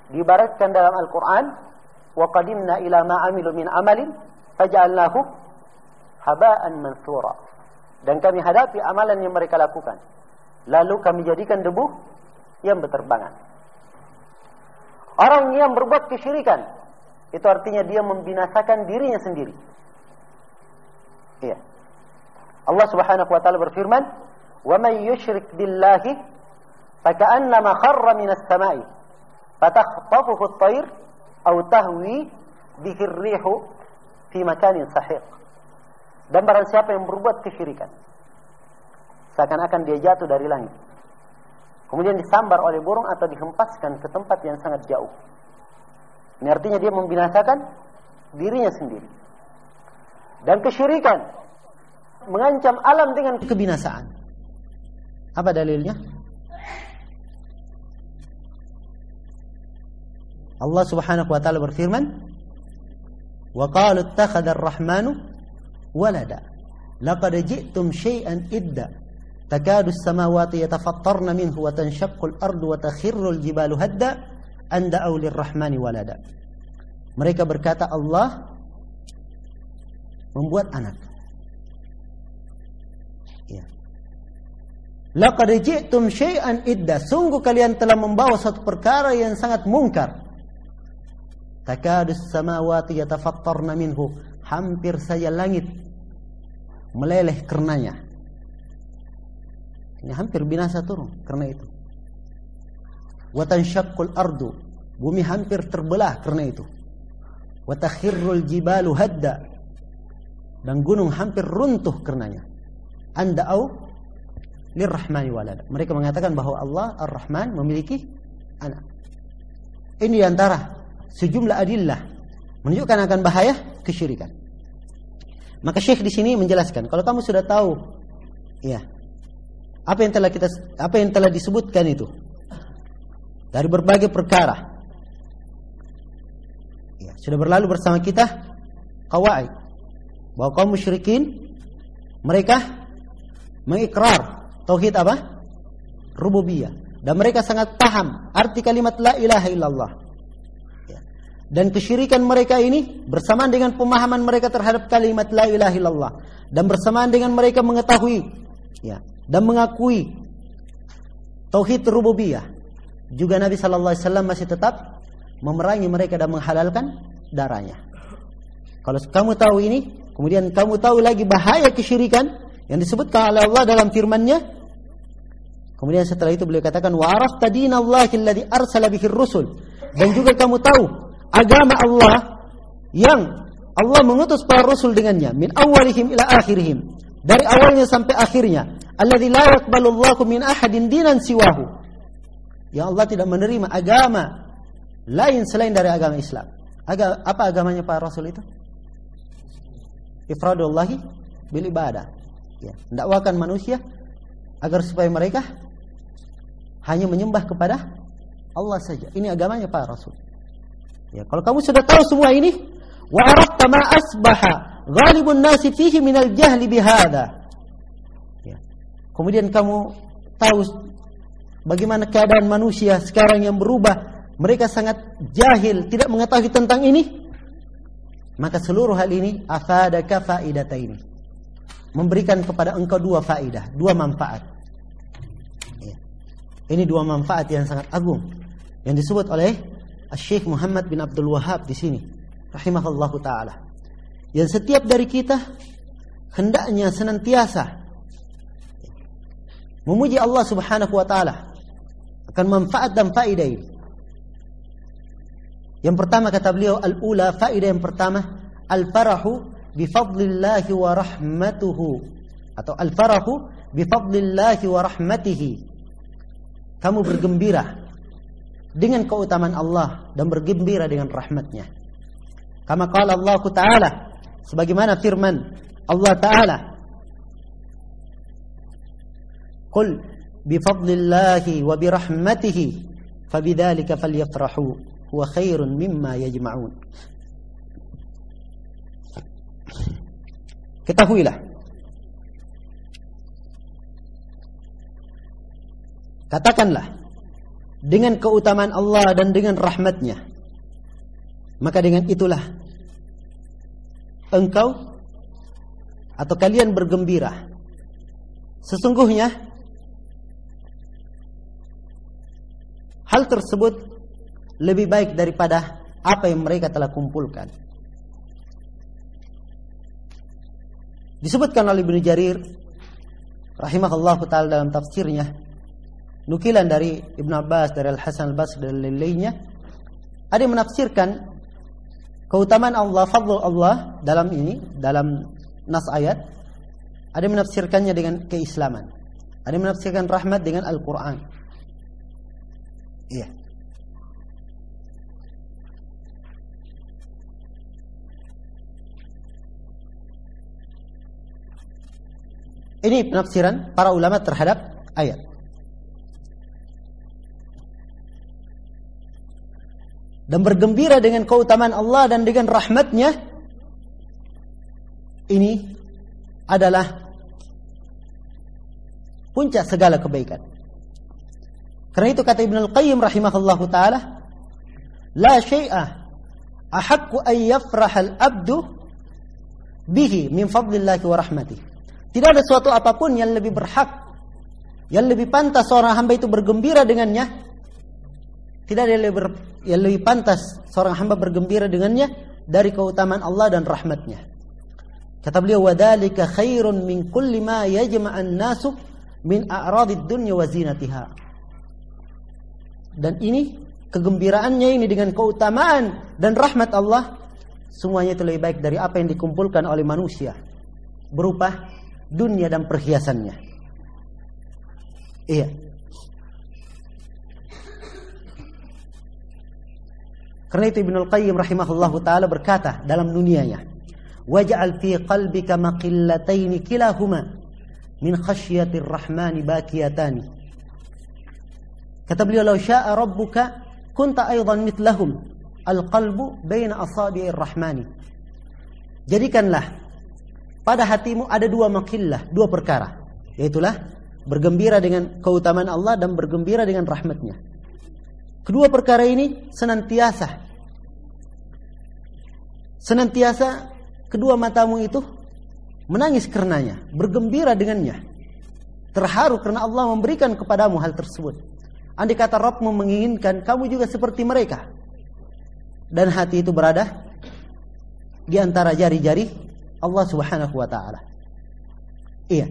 diibaratkan dalam Al-Quran, wa qadimna ila ma amilu min amalin faja'alnahu haba'an mansura. Dan kami hadapi amalan yang mereka lakukan, lalu kami jadikan debu yang berterbangan. Orang yang berbuat kesyirikan, itu artinya dia membinasakan dirinya sendiri. Iya. Allah Subhanahu wa taala berfirman, "Wa may yusyrik billahi faka'annama kharra minas sama'i fatakhtafuhu at-tayr aw tahwi bihi ar-rihu fi makanin sahiq." Dan barang siapa yang berbuat kesyirikan, seakan-akan dia jatuh dari langit, kemudian disambar oleh burung atau dihempaskan ke tempat yang sangat jauh. Ini artinya dia membinasakan dirinya sendiri. Dan kesyirikan mengancam alam dengan kebinasaan. Apa dalilnya? Allah Subhanahu wa taala berfirman, "Wa qalu ittakhadha ar-rahmanu walada. Laqad ji'tum syai'an idda. Takadu as-samawati yatafattarna minhu wa tanshaqqu al-ardu wa takhirru al-jibalu hadda an da'u lir-rahmani walada." Mereka berkata Allah membuat anak. Ya. Laqad ji'tum syai'an idda. Sungguh kalian telah membawa suatu perkara yang sangat mungkar. Takadu as-samawati yatafattarna minhu. Hampir saja langit meleleh karenanya. Ini hampir binasa turun karena itu. Wa tanshaqqul ardu. Bumi hampir terbelah karena itu. Wa takhirrul jibalu hadda. Dan gunung hampir runtuh karenanya. Anda'u lirrahmani walada. Mereka mengatakan bahwa Allah Ar-Rahman memiliki anak. Ini antara sejumlah adillah menunjukkan akan bahaya kesyirikan. Maka Syekh di sini menjelaskan, kalau kamu sudah tahu, ya, apa yang telah disebutkan itu dari berbagai perkara, ya, sudah berlalu bersama kita qawaid bahwa kaum musyrikin mereka mengikrar tauhid apa? Rububiyah, dan mereka sangat paham arti kalimat la ilaha illallah. Dan kesyirikan mereka ini bersamaan dengan pemahaman mereka terhadap kalimat la ilaha illallah, dan bersamaan dengan mereka mengetahui, ya, dan mengakui tauhid rububiyah. Juga Nabi sallallahu alaihi wasallam masih tetap memerangi mereka dan menghalalkan darahnya. Kalau kamu tahu ini, kemudian kamu tahu lagi bahaya kesyirikan yang disebutkan oleh Allah dalam firman-Nya. Kemudian setelah itu beliau katakan, wa arafta dinallahi alladzi arsala bihi ar-rusul. Dan juga kamu tahu agama Allah yang Allah mengutus para rasul dengannya, min awalihim ila akhirihim, dari awalnya sampai akhirnya, alladzi la yaqbalullahu min ahadin dinan siwahu, yang Allah tidak menerima agama lain selain dari agama Islam. Apa agamanya para rasul itu? Ifradullahi bil ibadah, ya, mendakwakan manusia agar supaya mereka hanya menyembah kepada Allah saja. Ini agamanya para rasul. Ya, kalau kamu sudah tahu semua ini, wa arafta ma asbaha ghalibun nasi fihi minal jahli bihadza. Ya. Kemudian kamu tahu bagaimana keadaan manusia sekarang yang berubah, mereka sangat jahil, tidak mengetahui tentang ini. Maka seluruh hal ini afadaka faidataini. Memberikan kepada engkau dua faidah, dua manfaat. Ya. Ini dua manfaat yang sangat agung yang disebut oleh Syekh Muhammad bin Abdul Wahhab di sini, rahimahullahu taala. Yang setiap dari kita hendaknya senantiasa memuji Allah Subhanahu wa taala akan manfaat dan faedah ini. Yang pertama kata beliau, al-ula, faedah yang pertama, al-farahu bi fadlillahi wa rahmatuhu, atau al-farahu bi fadlillahi wa rahmatihi. Kamu bergembira dengan keutamaan Allah dan bergembira dengan rahmatnya. Kama qala Allah Ta'ala, sebagaimana firman Allah Ta'ala, qul bifadlillahi wa birahmatihi fabidzalika falyafrahu huwa khairun mimma yajma'un. Ketahuilah, katakanlah, dengan keutamaan Allah dan dengan rahmatnya, maka dengan itulah engkau atau kalian bergembira. Sesungguhnya hal tersebut lebih baik daripada apa yang mereka telah kumpulkan. Disebutkan oleh Ibnu Jarir rahimahullahu ta'ala dalam tafsirnya, nukilan dari Ibnu Abbas, dari Al-Hasan Al-Basri dan lain-lainnya, ada yang menafsirkan keutamaan Allah, fadl Allah dalam nas ayat. Ada yang menafsirkannya dengan keislaman, ada yang menafsirkan rahmat dengan Al-Quran. Iya. Ini penafsiran para ulama terhadap ayat. Dan bergembira dengan keutamaan Allah dan dengan rahmatnya, ini adalah puncak segala kebaikan. Karena itu kata Ibnu Al-Qayyim rahimahullahu ta'ala, la syai'a ahaqqu an yafrahal abdu bihi min fadlillahi wa rahmatihi. Tidak ada suatu apapun yang lebih berhak, yang lebih pantas seorang hamba itu bergembira dengannya. Tidak ada yang lebih pantas seorang hamba bergembira dengannya dari keutamaan Allah dan rahmatnya. Kata beliau, wadhalika khairun min kulli ma yajma'an nasu min a'radid dunya wa zinatiha. Dan ini, kegembiraannya ini dengan keutamaan dan rahmat Allah, semuanya itu lebih baik dari apa yang dikumpulkan oleh manusia berupa dunia dan perhiasannya. Iya. Karena itu Ibnu Al-Qayyim rahimahullahu ta'ala berkata dalam dunianya, waj'al fi qalbika maqillataini kilahuma min khasyatir rahmani bakiyatani. Kata beliau, law syaa rabbuka kunta aidan mithlahum al-qalbu baina asabi'ir rahmani. Jadikanlah pada hatimu ada dua makillah, dua perkara, yaitulah bergembira dengan keutamaan Allah dan bergembira dengan rahmatnya. Kedua perkara ini senantiasa kedua matamu itu menangis karenanya, bergembira dengannya, terharu karena Allah memberikan kepadamu hal tersebut. Andai kata Rabbmu menginginkan kamu juga seperti mereka, dan hati itu berada di antara jari-jari Allah Subhanahu wa ta'ala. Iya.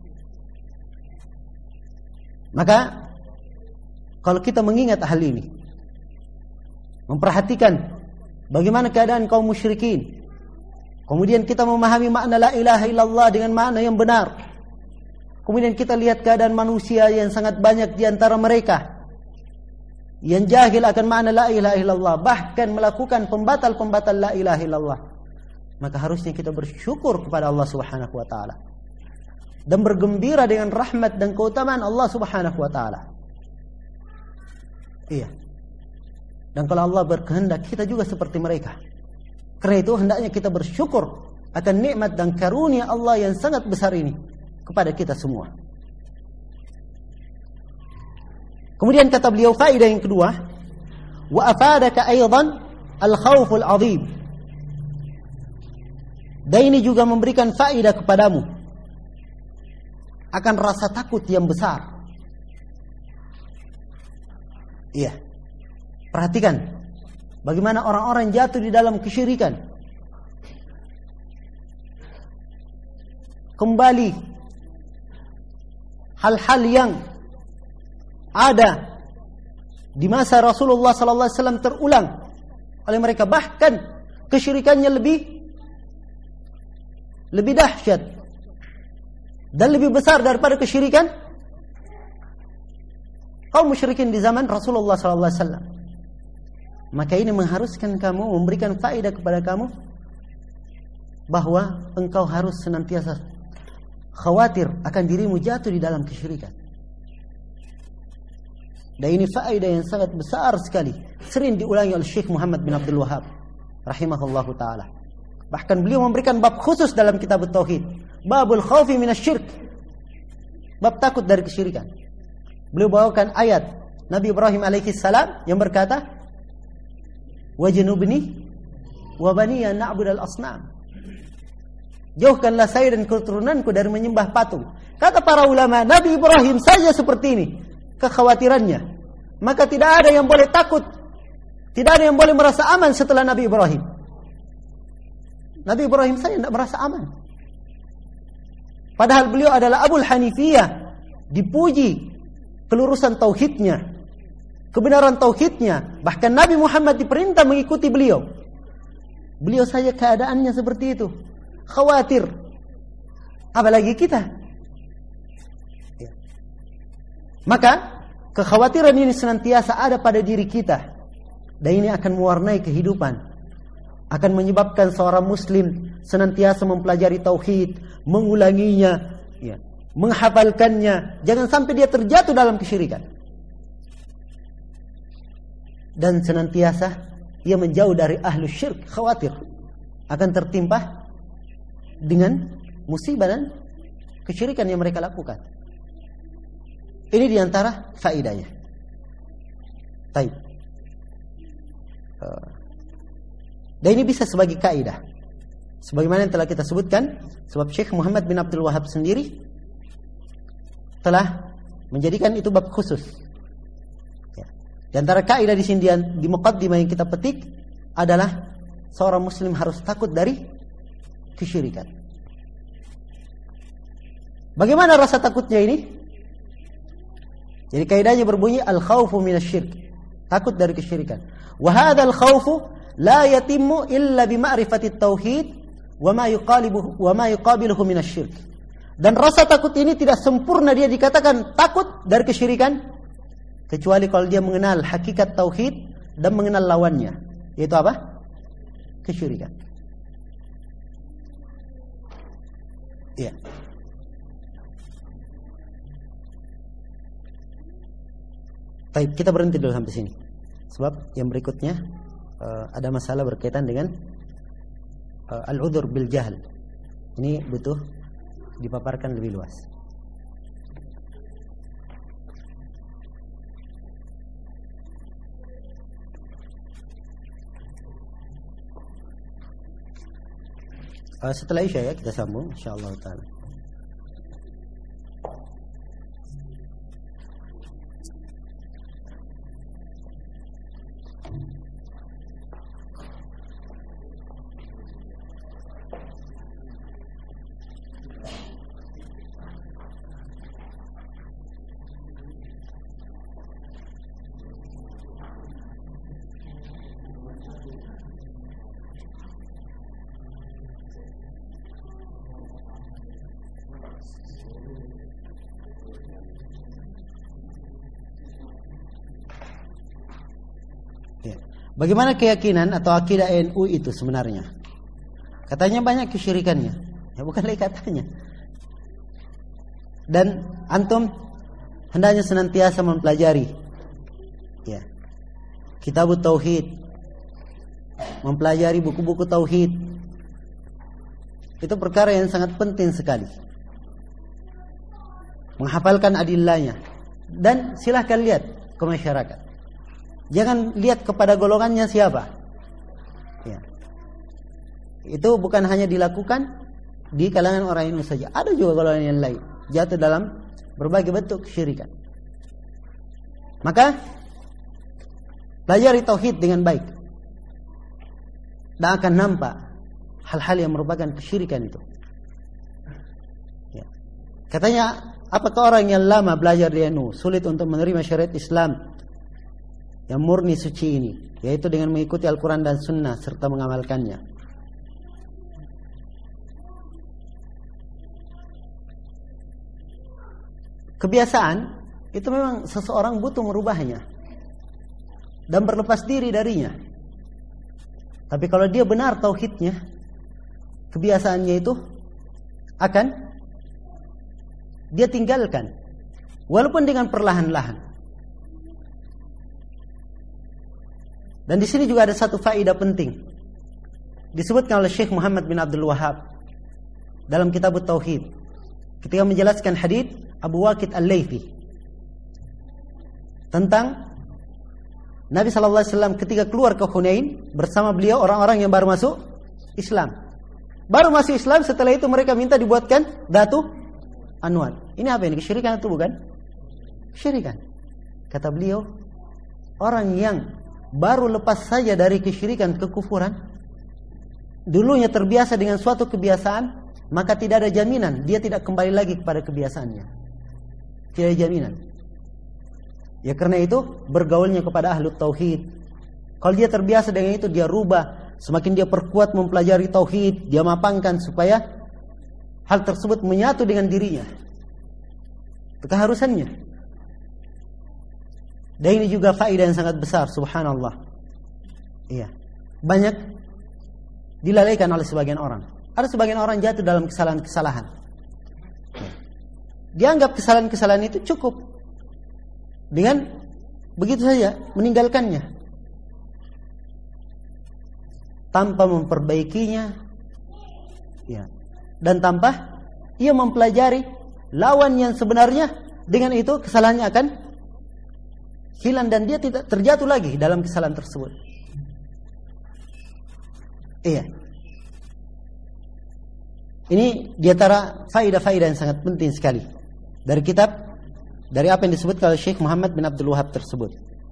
Maka kalau kita mengingat hal ini, memperhatikan bagaimana keadaan kaum musyrikin, kemudian kita memahami makna la ilaha illallah dengan makna yang benar, kemudian kita lihat keadaan manusia yang sangat banyak di antara mereka yang jahil akan makna la ilaha illallah, bahkan melakukan pembatal-pembatal la ilaha illallah, maka harusnya kita bersyukur kepada Allah Subhanahu wa ta'ala dan bergembira dengan rahmat dan keutamaan Allah Subhanahu wa ta'ala. Iya. Dan kalau Allah berkehendak, kita juga seperti mereka. Karena itu hendaknya kita bersyukur akan nikmat dan karunia Allah yang sangat besar ini kepada kita semua. Kemudian kata beliau, faedah yang kedua, wa afadaka aidan al-khawful azim. Dan ini juga memberikan faedah kepadamu akan rasa takut yang besar. Iya. Perhatikan bagaimana orang-orang jatuh di dalam kesyirikan. Kembali hal-hal yang ada di masa Rasulullah sallallahu alaihi wasallam terulang oleh mereka, bahkan kesyirikannya lebih dahsyat dan lebih besar daripada kesyirikan kaum musyrikin di zaman Rasulullah sallallahu alaihi wasallam. Maka ini mengharuskan kamu, memberikan faedah kepada kamu bahwa engkau harus senantiasa khawatir akan dirimu jatuh di dalam kesyirikan. Dan ini faedah yang sangat besar sekali, sering diulangi oleh Syekh Muhammad bin Abdul Wahhab rahimahullahu taala. Bahkan beliau memberikan bab khusus dalam kitab Tauhid, babul khaufi minasy syirk, bab takut dari kesyirikan. Beliau bawakan ayat Nabi Ibrahim alaihissalam yang berkata, "Wajnubni wa baniya na'budal asnam." Jauhkanlah saya dan keturunanku dari menyembah patung. Kata para ulama, Nabi Ibrahim saja seperti ini kekhawatirannya. Maka tidak ada yang boleh takut, tidak ada yang boleh merasa aman setelah Nabi Ibrahim. Nabi Ibrahim saja tidak merasa aman. Padahal beliau adalah Abul Hanifiyah, dipuji kelurusan tauhidnya, kebenaran tauhidnya. Bahkan Nabi Muhammad diperintah mengikuti beliau. Beliau saja keadaannya seperti itu, khawatir. Apalagi kita. Ya. Maka kekhawatiran ini senantiasa ada pada diri kita, dan ini akan mewarnai kehidupan, akan menyebabkan seorang muslim senantiasa mempelajari tauhid, mengulanginya, ya, menghafalkannya, jangan sampai dia terjatuh dalam kesyirikan. Dan senantiasa ia menjauh dari ahlus syirk, khawatir akan tertimpa dengan musibah dan kesyirikan yang mereka lakukan. Ini diantara faedahnya. Baik. Dan ini bisa sebagai kaidah, sebagaimana yang telah kita sebutkan, sebab Syekh Muhammad bin Abdul Wahab sendiri telah menjadikan itu bab khusus. Ya. Di antara kaidah di sini di muqaddimah yang kita petik adalah seorang muslim harus takut dari kesyirikan. Bagaimana rasa takutnya ini? Jadi kaidahnya berbunyi al-khaufu minasyirk, takut dari kesyirikan. Wa hadzal khaufu la yatimmu illa bi ma'rifati tauhid wa ma yuqabiluhu minasyirk. Dan rasa takut ini tidak sempurna dia dikatakan takut dari kesyirikan kecuali kalau dia mengenal hakikat tauhid dan mengenal lawannya, yaitu apa? Kesyirikan. Iya. Baik, kita berhenti dulu sampai sini. Sebab yang berikutnya ada masalah berkaitan dengan al-udhur bil jahl. Ini butuh dipaparkan lebih luas. Setelah Isya ya kita sambung insyaallah taala. Bagaimana keyakinan atau akidah NU itu sebenarnya? Katanya banyak kesyirikannya. Ya bukan lagi katanya. Dan antum hendaknya senantiasa mempelajari ya, Kitabut Tauhid, mempelajari buku-buku tauhid. Itu perkara yang sangat penting sekali. Menghafalkan adillahnya. Dan silahkan lihat ke masyarakat. Jangan lihat kepada golongannya siapa. Ya. Itu bukan hanya dilakukan di kalangan orang ini saja. Ada juga golongan yang lain jatuh dalam berbagai bentuk kesyirikan. Maka pelajari tauhid dengan baik. Dan akan nampak hal-hal yang merupakan kesyirikan itu. Ya. Katanya, apakah orang yang lama belajar di NU sulit untuk menerima syariat Islam yang murni suci ini, yaitu dengan mengikuti Al-Quran dan Sunnah serta mengamalkannya? Kebiasaan itu memang seseorang butuh merubahnya dan berlepas diri darinya. Tapi kalau dia benar tauhidnya, kebiasaannya itu akan dia tinggalkan, walaupun dengan perlahan-lahan. Dan di sini juga ada satu faedah penting disebutkan oleh Syekh Muhammad bin Abdul Wahab dalam Kitabut Tauhid ketika menjelaskan hadits Abu Waqid Al-Laythi. tentang Nabi SAW ketika keluar ke Hunain bersama beliau orang-orang yang baru masuk Islam. Baru masuk Islam, setelah itu mereka minta dibuatkan Datu Anwat. Ini apa ini? Kesyirikan atau bukan? Kesyirikan. Kata beliau, orang yang baru lepas saja dari kesyirikan, kekufuran, dulunya terbiasa dengan suatu kebiasaan, maka tidak ada jaminan dia tidak kembali lagi kepada kebiasaannya. Tidak ada jaminan. Ya karena itu bergaulnya kepada ahlu tauhid. Kalau dia terbiasa dengan itu, dia rubah. Semakin dia perkuat mempelajari tauhid, dia mapangkan supaya hal tersebut menyatu dengan dirinya. Itu keharusannya. Dan ini juga faedah yang sangat besar, subhanallah. Iya. Banyak dilalaikan oleh sebagian orang. Ada sebagian orang jatuh dalam kesalahan-kesalahan. Dianggap kesalahan-kesalahan itu cukup dengan begitu saja meninggalkannya tanpa memperbaikinya, ya, dan tanpa ia mempelajari lawan yang sebenarnya. Dengan itu kesalahannya akan hilang dan dia tidak terjatuh lagi dalam kesalahan tersebut. Iya. Ini diantara faedah-faedah yang sangat penting sekali dari kitab, dari apa yang disebut oleh Syekh Muhammad bin Abdul Wahab tersebut.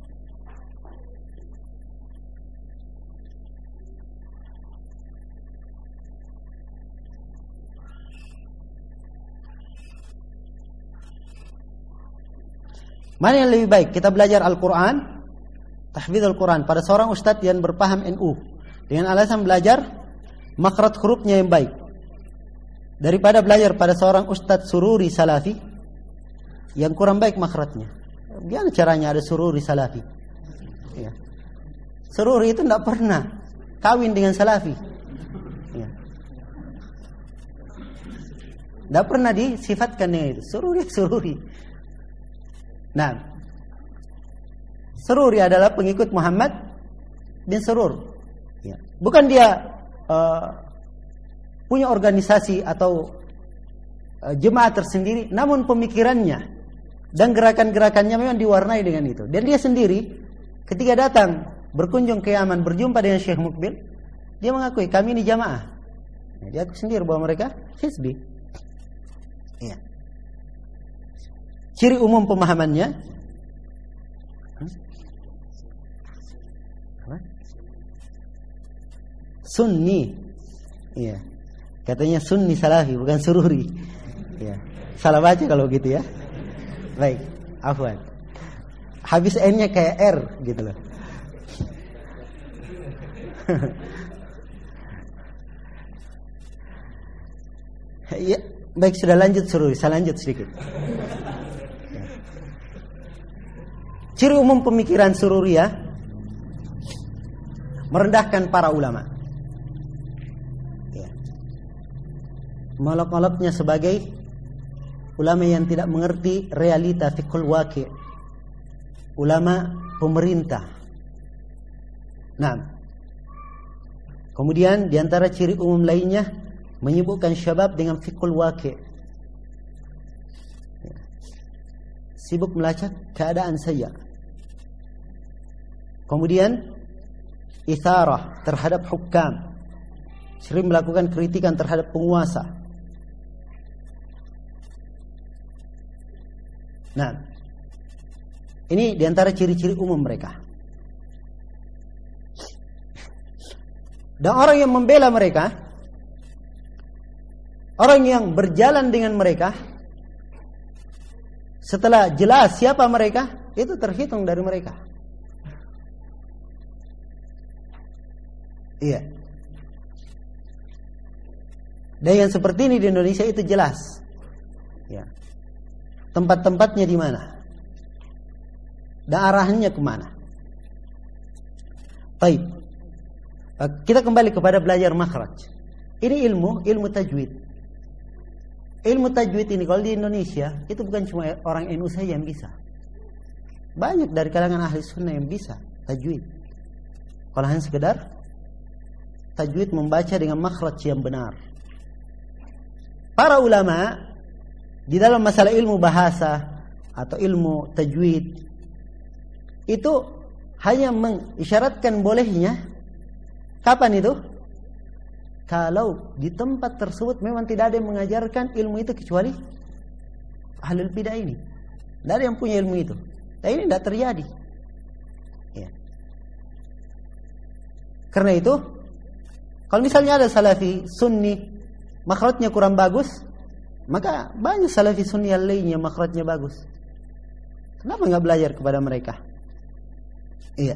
Mana yang lebih baik? Kita belajar Al-Quran, tahfidz Al-Quran pada seorang ustadz yang berpaham NU dengan alasan belajar makhraj hurufnya yang baik, daripada belajar pada seorang ustadz sururi salafi yang kurang baik makhrajnya. Gimana caranya ada sururi salafi? Ya. Sururi itu tidak pernah kawin dengan salafi. Ya. Tidak pernah disifatkan dengan itu. Sururi. Nah, Sururi adalah pengikut Muhammad bin Surur. Ya. Bukan dia punya organisasi atau jemaah tersendiri, namun pemikirannya dan gerakan-gerakannya memang diwarnai dengan itu. Dan dia sendiri ketika datang berkunjung ke Yaman, berjumpa dengan Syekh Mukbil, dia mengakui kami ini jamaah. Ya, dia akui sendiri bahwa mereka hizbi. Ya. Ciri umum pemahamannya Sunni. Iya. Katanya Sunni Salafi, bukan Sururi. Iya. Salah baca kalau gitu ya. Baik, afwan. Habis N-nya kayak R gitu loh. Iya, baik, sudah lanjut Sururi, saya lanjut sedikit. Ciri umum pemikiran Sururiyah merendahkan para ulama. Ya. Molok-moloknya sebagai ulama yang tidak mengerti realita fiqhul waqi'. Ulama pemerintah. Nah, kemudian diantara ciri umum lainnya menyibukkan syabab dengan fiqhul waqi'. Ya. Sibuk melacak keadaan saja. Kemudian itharah terhadap hukam, sering melakukan kritikan terhadap penguasa. Nah, ini diantara ciri-ciri umum mereka. Dan orang yang membela mereka, orang yang berjalan dengan mereka, setelah jelas siapa mereka, itu terhitung dari mereka. Iya. Dan yang seperti ini di Indonesia itu jelas. Ya. Tempat-tempatnya di mana? Dan arahannya kemana? Baik. Kita kembali kepada belajar makhraj. Ini ilmu tajwid. Ilmu tajwid ini kalau di Indonesia itu bukan cuma orang NU saja yang bisa. Banyak dari kalangan ahli sunnah yang bisa tajwid. Kalau hanya sekedar tajwid membaca dengan makhraj yang benar. Para ulama di dalam masalah ilmu bahasa atau ilmu tajwid itu hanya mengisyaratkan bolehnya. Kapan itu? Kalau di tempat tersebut memang tidak ada yang mengajarkan ilmu itu kecuali ahlul bidah ini. Tidak ada yang punya ilmu itu. Dan ini tidak terjadi. Ya. Karena itu, kalau misalnya ada salafi sunni makhrajnya kurang bagus, maka banyak salafi sunni yang lainnya makhrajnya bagus. Kenapa nggak belajar kepada mereka? Iya.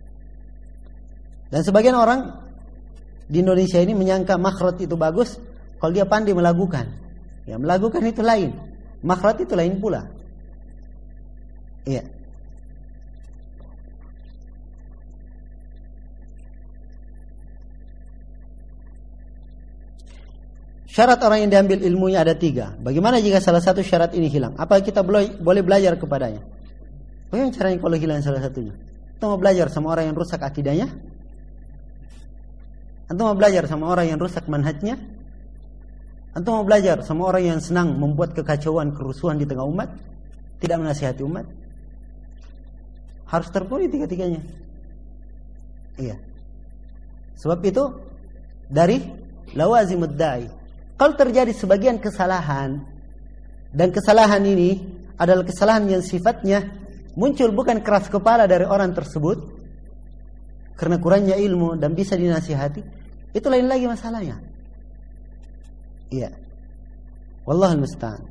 Dan sebagian orang di Indonesia ini menyangka makhraj itu bagus kalau dia pandai melakukan. Ya, melakukan itu lain. Makhraj itu lain pula. Iya. Syarat orang yang diambil ilmunya ada 3. Bagaimana jika salah satu syarat ini hilang? Apa kita boleh belajar kepadanya? Bagaimana caranya kalau hilang salah satunya? Kita mau belajar sama orang yang rusak akidahnya? Antum mau belajar sama orang yang rusak manhajnya? Antum mau belajar sama orang yang senang membuat kekacauan, kerusuhan di tengah umat? Tidak menasihati umat? Harus terpenuhi 3-tiganya. Iya. Sebab itu dari lawazimud da'i. Kalau terjadi sebagian kesalahan, dan kesalahan ini adalah kesalahan yang sifatnya muncul bukan keras kepala dari orang tersebut karena kurangnya ilmu dan bisa dinasihati, itu lain lagi masalahnya. Iya. Wallahul musta'an.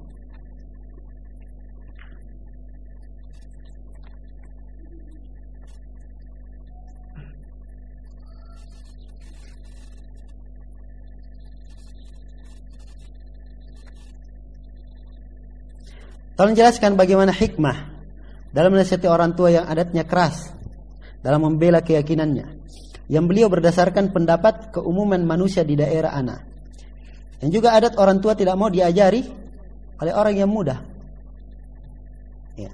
Tolong jelaskan bagaimana hikmah dalam menasihati orang tua yang adatnya keras dalam membela keyakinannya, yang beliau berdasarkan pendapat keumuman manusia di daerah ana. Dan juga adat orang tua tidak mau diajari oleh orang yang muda. Ya.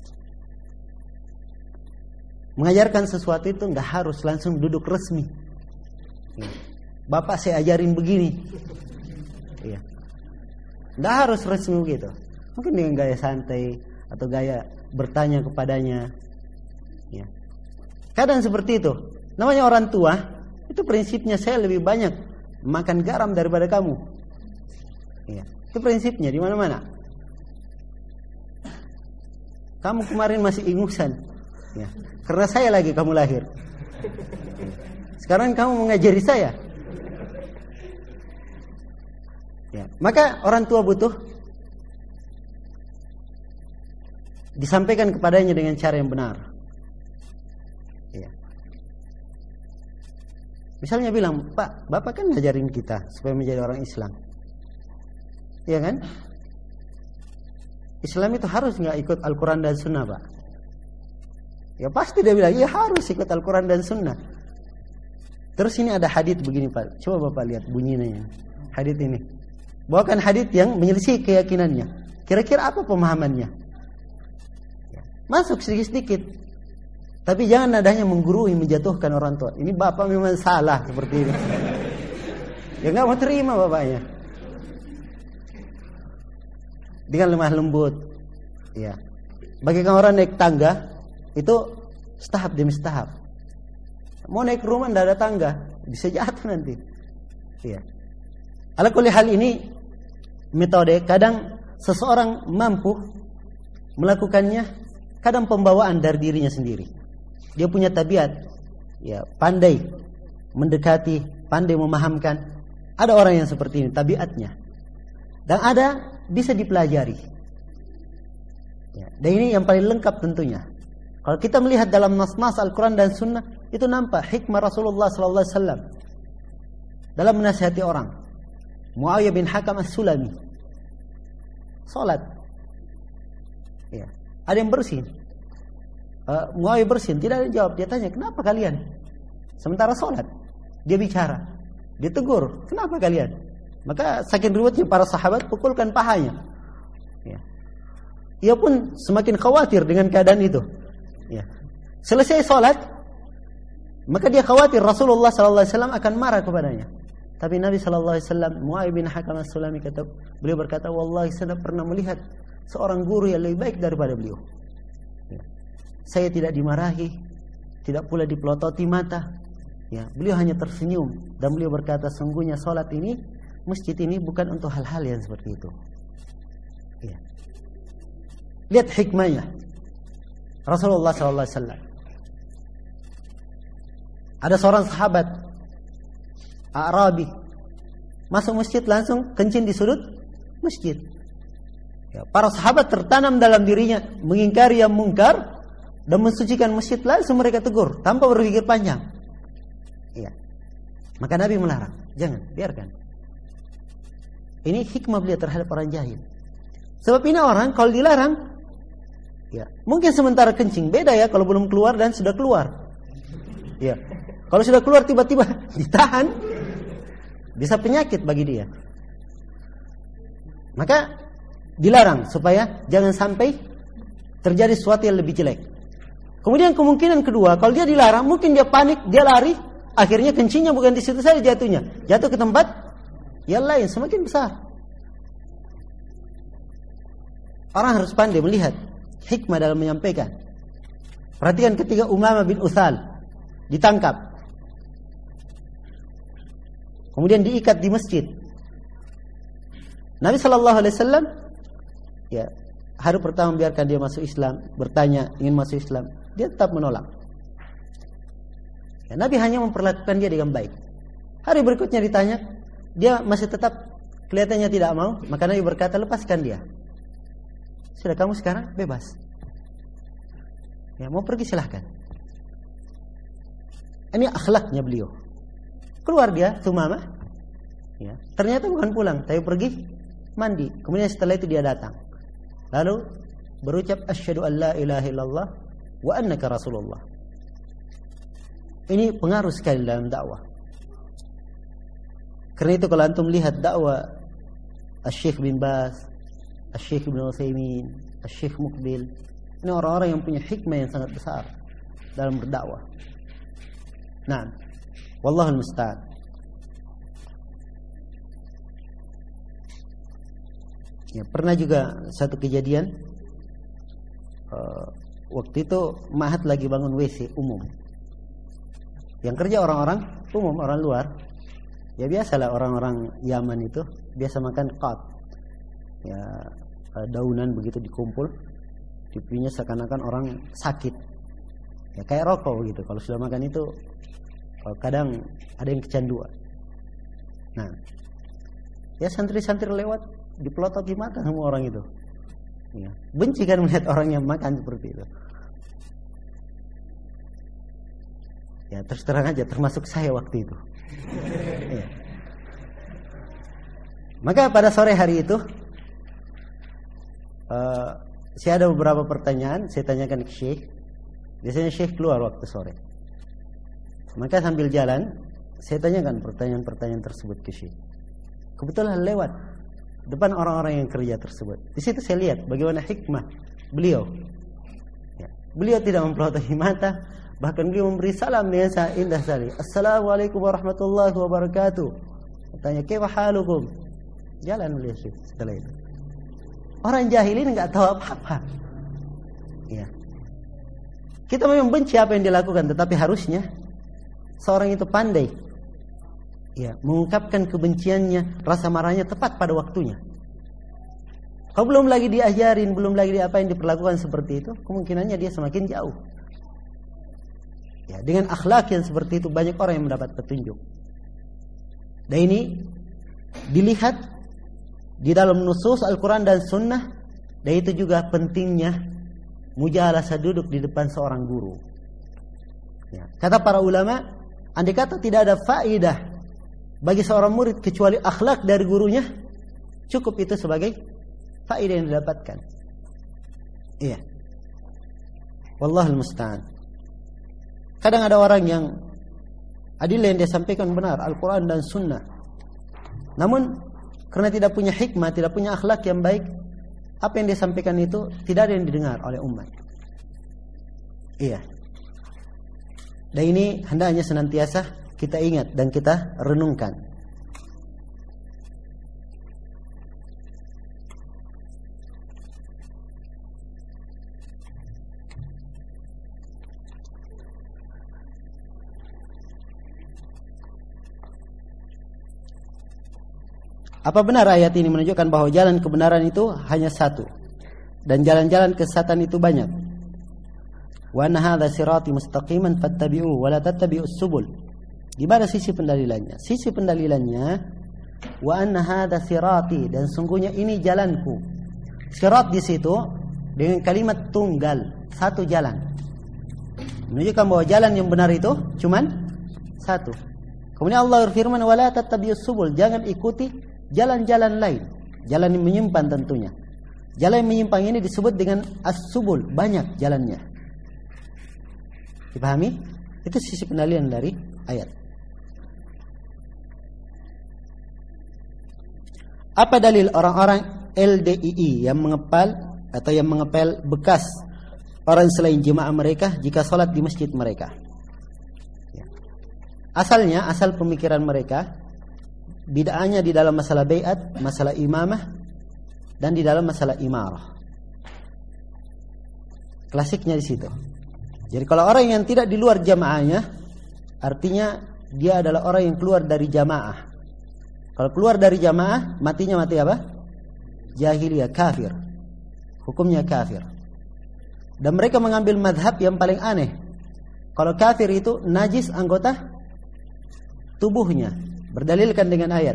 Mengajarkan sesuatu itu enggak harus langsung duduk resmi. Ya. Bapak saya ajarin begini. Ya. Enggak harus resmi begitu. Mungkin dengan gaya santai atau gaya bertanya kepadanya. Ya. Kadang seperti itu. Namanya orang tua, itu prinsipnya saya lebih banyak makan garam daripada kamu. Ya. Itu prinsipnya di mana-mana. Kamu kemarin masih ingusan. Ya. Karena saya lagi kamu lahir. Sekarang kamu mengajari saya. Ya. Maka orang tua butuh disampaikan kepadanya dengan cara yang benar. Ya. Misalnya bilang, Pak, Bapak kan ngajarin kita supaya menjadi orang Islam. Iya kan? Islam itu harus nggak ikut Al-Quran dan Sunnah, Pak? Ya pasti dia bilang, iya harus ikut Al-Quran dan Sunnah. Terus ini ada hadits begini, Pak. Coba Bapak lihat bunyinya. Hadits ini. Bawakan hadits yang menyelisih keyakinannya. Kira-kira apa pemahamannya? Masuk sedikit-sedikit. Tapi jangan nadanya menggurui, menjatuhkan orang tua. Ini bapak memang salah seperti ini. Ya nggak mau terima bapaknya. Dengan lemah lembut. Ya. Bagikan orang naik tangga, itu setahap demi setahap. Mau naik rumah tidak ada tangga, bisa jatuh nanti. Ya. Ala kulli hal ini metode. Kadang seseorang mampu melakukannya. Kadang pembawaan dari dirinya sendiri. Dia punya tabiat, ya pandai mendekati, pandai memahamkan. Ada orang yang seperti ini tabiatnya. Dan ada bisa dipelajari. Ya, dan ini yang paling lengkap tentunya. Kalau kita melihat dalam nas-nas Al-Quran dan Sunnah, itu nampak hikmah Rasulullah SAW dalam menasihati orang. Muawiyah bin Hakam As-Sulami, salat. Ya. Ada yang bersin. Muawiyah bersin, tidak ada yang jawab. Dia tanya, kenapa kalian? Sementara sholat, dia bicara. Dia tegur, kenapa kalian? Maka saking ruwetnya para sahabat pukulkan pahanya. Ya. Ia pun semakin khawatir dengan keadaan itu. Ya. Selesai sholat, maka dia khawatir Rasulullah SAW akan marah kepadanya. Tapi Nabi SAW, Muawiyah bin Hakam As-Sulami beliau berkata, wallahi saya pernah melihat seorang guru yang lebih baik daripada beliau. Ya. saya tidak dimarahi, tidak pula dipelototi mata. Ya, beliau hanya tersenyum dan beliau berkata, sungguhnya salat ini, masjid ini bukan untuk hal-hal yang seperti itu. Ya. Lihat hikmahnya Rasulullah SAW. Ada seorang sahabat Arabi masuk masjid langsung kencing di sudut masjid. Ya, para sahabat tertanam dalam dirinya mengingkari yang mungkar dan mensucikan masjid, langsung mereka tegur tanpa berpikir panjang. Ya. Maka Nabi melarang, jangan, biarkan. Ini hikmah beliau terhadap orang jahil. Sebab ini orang kalau dilarang, ya, mungkin sementara kencing, beda ya kalau belum keluar dan sudah keluar. Ya. Kalau sudah keluar tiba-tiba ditahan, bisa penyakit bagi dia. Maka dilarang supaya jangan sampai terjadi sesuatu yang lebih jelek. Kemudian kemungkinan kedua, kalau dia dilarang, mungkin dia panik, dia lari, akhirnya kencingnya bukan di situ saja jatuhnya, jatuh ke tempat yang lain semakin besar. Orang harus pandai melihat hikmah dalam menyampaikan. Perhatikan ketika Umamah bin Uthal ditangkap, kemudian diikat di masjid. Nabi SAW, ya, hari pertama biarkan dia masuk Islam, bertanya ingin masuk Islam, dia tetap menolak. Ya, Nabi hanya memperlakukan dia dengan baik. Hari berikutnya ditanya, dia masih tetap kelihatannya tidak mau, maka Nabi berkata, lepaskan dia. Sudah, kamu sekarang bebas. Ya, mau pergi silahkan. Ini akhlaknya beliau. Keluar dia, Umamah. Ya, ternyata bukan pulang, tapi pergi mandi. Kemudian setelah itu dia datang. Lalu berucap, asyhadu an la ilaha illallah wa annaka rasulullah. Ini pengaruh sekali dalam dakwah. Karena itu kalau antum lihat dakwah Syekh bin Baz, Syekh Ibn Utsaimin, Syekh Muqbil, ini orang-orang yang punya hikmah yang sangat besar dalam berdakwah. Nah, wallahul musta'an. Ya, pernah juga satu kejadian, waktu itu Mahat lagi bangun WC umum. Yang kerja orang-orang umum, orang luar. Ya biasalah orang-orang Yaman itu biasa makan qat. Ya, daunan begitu dikumpul, dipinya seakan-akan orang sakit. Ya kayak rokok begitu. Kalau sudah makan itu kadang ada yang kecanduan. Nah, ya santri-santri lewat dipelotoki mata semua orang itu. Ya, benci kan melihat orang yang makan seperti itu. Ya terus terang aja, termasuk saya waktu itu. Ya. Maka pada sore hari itu, saya ada beberapa pertanyaan, saya tanyakan ke Syekh. Biasanya Syekh keluar waktu sore. Maka sambil jalan, saya tanyakan pertanyaan-pertanyaan tersebut ke Syekh. Kebetulan lewat depan orang-orang yang kerja tersebut. Di situ saya lihat bagaimana hikmah beliau. Ya. Beliau tidak mempelototi mata, bahkan beliau memberi salam dengan sangat indah sekali. Assalamualaikum warahmatullahi wabarakatuh. Tanya, kaifa halukum? Jalan beliau setelah itu. Orang jahilin enggak tahu apa-apa. Ya. Kita memang benci apa yang dilakukan, tetapi harusnya seorang itu pandai, ya, mengungkapkan kebenciannya, rasa marahnya tepat pada waktunya. Kalau belum lagi diajarin, belum lagi diapain, diperlakukan seperti itu, kemungkinannya dia semakin jauh. Ya, dengan akhlak yang seperti itu banyak orang yang mendapat petunjuk. Dan ini dilihat di dalam nusus Al-Quran dan Sunnah. Dan itu juga pentingnya mujalasah duduk di depan seorang guru. Ya, kata para ulama, andai kata tidak ada faedah bagi seorang murid kecuali akhlak dari gurunya, cukup itu sebagai faedah yang didapatkan. Iya. Wallahul musta'an. Kadang ada orang yang adillah yang dia sampaikan benar, Al-Quran dan Sunnah, namun karena tidak punya hikmah, tidak punya akhlak yang baik, apa yang dia sampaikan itu tidak ada yang didengar oleh umat. Iya. Dan ini hendaknya senantiasa kita ingat dan kita renungkan. Apa benar ayat ini menunjukkan bahwa jalan kebenaran itu hanya satu dan jalan-jalan kesesatan itu banyak? Wa anna hadza sirati mustaqiman fattabi'u wa la tattabi'us subul. Di mana sisi pendalilannya? Sisi pendalilannya wa anna hadza sirati, dan sungguhnya ini jalanku. Sirat di situ dengan kalimat tunggal, satu jalan. Menunjukkan bahwa jalan yang benar itu cuman satu. Kemudian Allah berfirman wala tattabi'us subul, jangan ikuti jalan-jalan lain, jalan yang menyimpang tentunya. Jalan yang menyimpang ini disebut dengan as-subul, banyak jalannya. Dipahami? Itu sisi pendalilan dari ayat. Apa dalil orang-orang LDII yang mengepal atau yang mengepel bekas orang selain jemaah mereka jika sholat di masjid mereka? Asalnya, asal pemikiran mereka bid'ahnya di dalam masalah bai'at, masalah imamah, dan di dalam masalah imarah. Klasiknya di situ. Jadi kalau orang yang tidak di luar jamaahnya, artinya dia adalah orang yang keluar dari jamaah. Kalau keluar dari jamaah, matinya mati apa? Jahiliyah, kafir. Hukumnya kafir. Dan mereka mengambil madhab yang paling aneh. Kalau kafir itu najis anggota tubuhnya, berdalilkan dengan ayat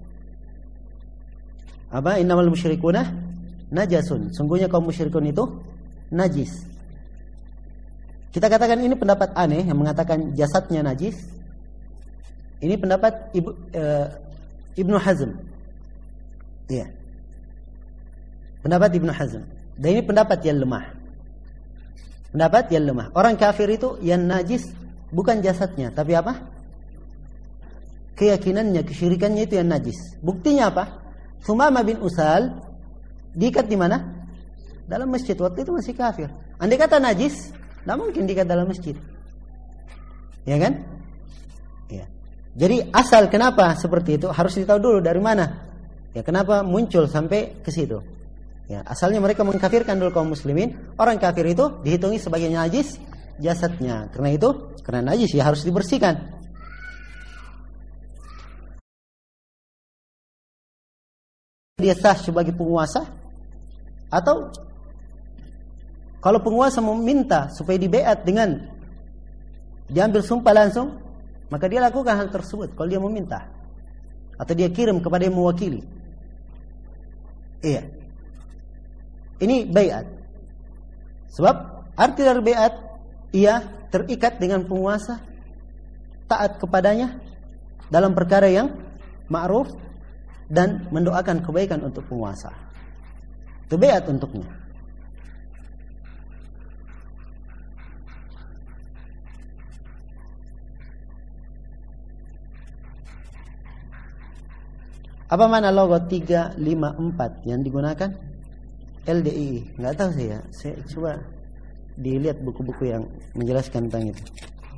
apa? Innamal musyrikuna najasun. Sungguhnya kaum musyrikun itu najis. Kita katakan ini pendapat aneh yang mengatakan jasadnya najis. Ini pendapat Ibnu Hazm. Iya. Pendapat Ibnu Hazm. Dan ini pendapat yang lemah. Pendapat yang lemah. Orang kafir itu yang najis bukan jasadnya, tapi apa? Keyakinannya, kesyirikannya itu yang najis. Buktinya apa? Sumamah bin Usal diikat di mana? Dalam masjid. Waktu itu masih kafir. Andai kata najis, tidak mungkin diikat dalam masjid. Ya kan? Ya. Jadi asal kenapa seperti itu harus ditahu dulu dari mana. Ya, kenapa muncul sampai ke situ? Ya, asalnya mereka mengkafirkan dulu kaum muslimin. Orang kafir itu dihitungi sebagai najis jasadnya. Karena itu, karena najis ya harus dibersihkan. Dia sah sebagai penguasa, atau kalau penguasa meminta supaya dibeat dengan diambil sumpah langsung, maka dia lakukan hal tersebut kalau dia meminta, atau dia kirim kepada yang mewakili. Iya, ini baiat. Sebab arti dari baiat, ia terikat dengan penguasa, taat kepadanya dalam perkara yang ma'ruf, dan mendoakan kebaikan untuk penguasa. Itu baiat untuknya. Apa mana logo 354 yang digunakan? LDII. Nggak tahu saya. Saya coba dilihat buku-buku yang menjelaskan tentang itu.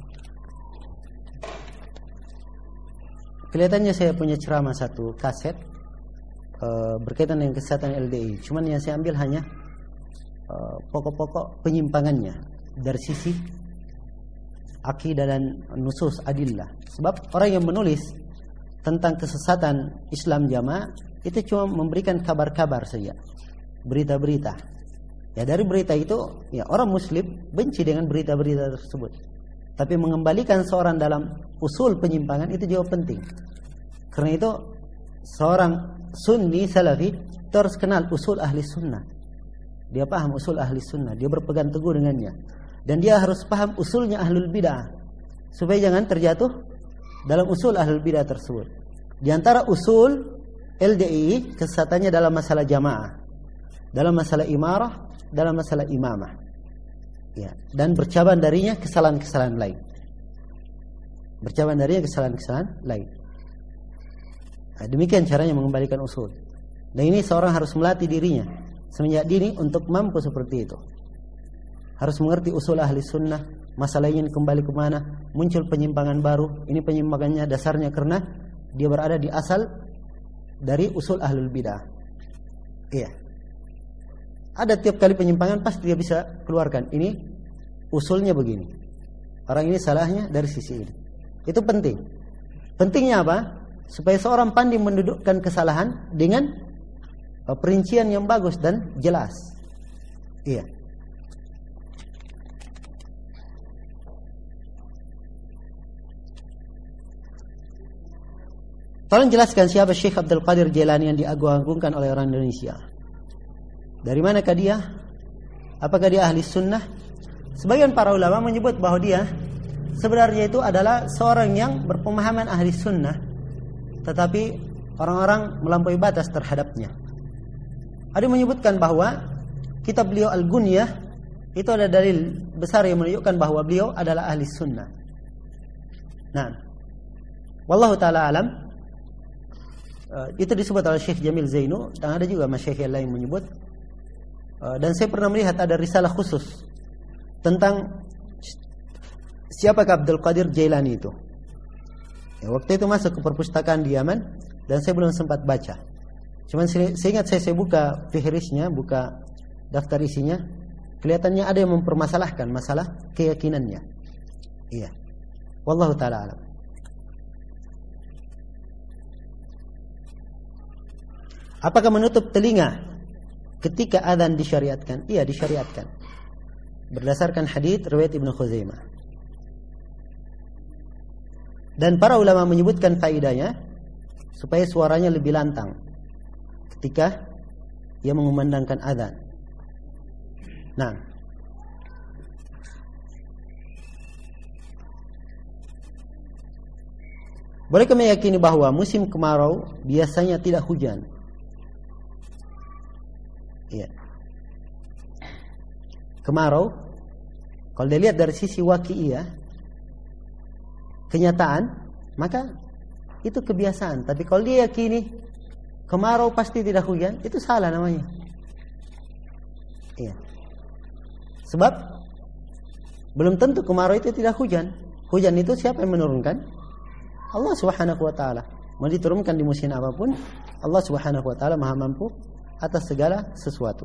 Kelihatannya saya punya ceramah satu kaset berkaitan dengan kesehatan LDI. Cuman yang saya ambil hanya pokok-pokok penyimpangannya dari sisi akidah dan nusus adillah. Sebab orang yang menulis tentang kesesatan Islam jamaah itu cuma memberikan kabar-kabar saja, berita-berita. Ya dari berita itu, ya orang Muslim benci dengan berita-berita tersebut. Tapi mengembalikan seorang dalam usul penyimpangan itu jauh penting. Karena itu seorang Sunni Salafi harus kenal usul ahli sunnah. Dia paham usul ahli sunnah, dia berpegang teguh dengannya. Dan dia harus paham usulnya ahlul bid'ah, supaya jangan terjatuh dalam usul ahlul bid'ah tersebut. Di antara usul LDI kesesatannya dalam masalah jamaah, dalam masalah imarah, dalam masalah imamah. Ya, dan bercabang darinya kesalahan-kesalahan lain. Bercabang darinya kesalahan-kesalahan lain. Nah, demikian caranya mengembalikan usul. Dan ini seorang harus melatih dirinya semenjak dini untuk mampu seperti itu. Harus mengerti usul ahli sunnah. Masalah ingin kembali kemana, muncul penyimpangan baru. Ini penyimpangannya dasarnya karena dia berada di asal dari usul ahlul bidah. Iya. Ada tiap kali penyimpangan pasti dia bisa keluarkan. Ini usulnya begini. Orang ini salahnya dari sisi ini. Itu penting. Pentingnya apa? supaya seorang pandai mendudukkan kesalahan dengan perincian yang bagus dan jelas. Iya. Tolong jelaskan siapa Syekh Abdul Qadir Jailani yang diagung-agungkan oleh orang Indonesia. Dari manakah dia? Apakah dia ahli sunnah? Sebagian para ulama menyebut bahwa dia sebenarnya itu adalah seorang yang berpemahaman ahli sunnah, tetapi orang-orang melampaui batas terhadapnya. Ada yang menyebutkan bahwa kitab beliau Al-Gunyah itu ada dalil besar yang menunjukkan bahwa beliau adalah ahli sunnah. Nah, wallahu ta'ala alam. Itu disebut oleh Syekh Jamil Zainu, dan ada juga masyayikh yang lain menyebut. Dan saya pernah melihat ada risalah khusus tentang siapakah Abdul Qadir Jailani itu. Ya, waktu itu masuk ke perpustakaan di Yaman dan saya belum sempat baca. Cuman saya ingat saya buka fihrisnya, buka daftar isinya, kelihatannya ada yang mempermasalahkan masalah keyakinannya. Iya. Wallahu ta'ala alam. Apakah menutup telinga ketika adzan disyariatkan? Iya, disyariatkan. Berdasarkan hadits riwayat Ibnu Khuzaimah. Dan para ulama menyebutkan faedahnya supaya suaranya lebih lantang ketika ia mengumandangkan adzan. Nah, bolehkah meyakini bahwa musim kemarau biasanya tidak hujan? Iya. Kemarau, kalau dilihat dari sisi waqi'iyah, kenyataan, maka itu kebiasaan. Tapi kalau dia yakini kemarau pasti tidak hujan, itu salah namanya. Iya. Sebab belum tentu kemarau itu tidak hujan. Hujan itu siapa yang menurunkan? Allah Subhanahu wa taala. Mau diturunkan di musim apapun, Allah Subhanahu wa taala Maha mampu atas segala sesuatu.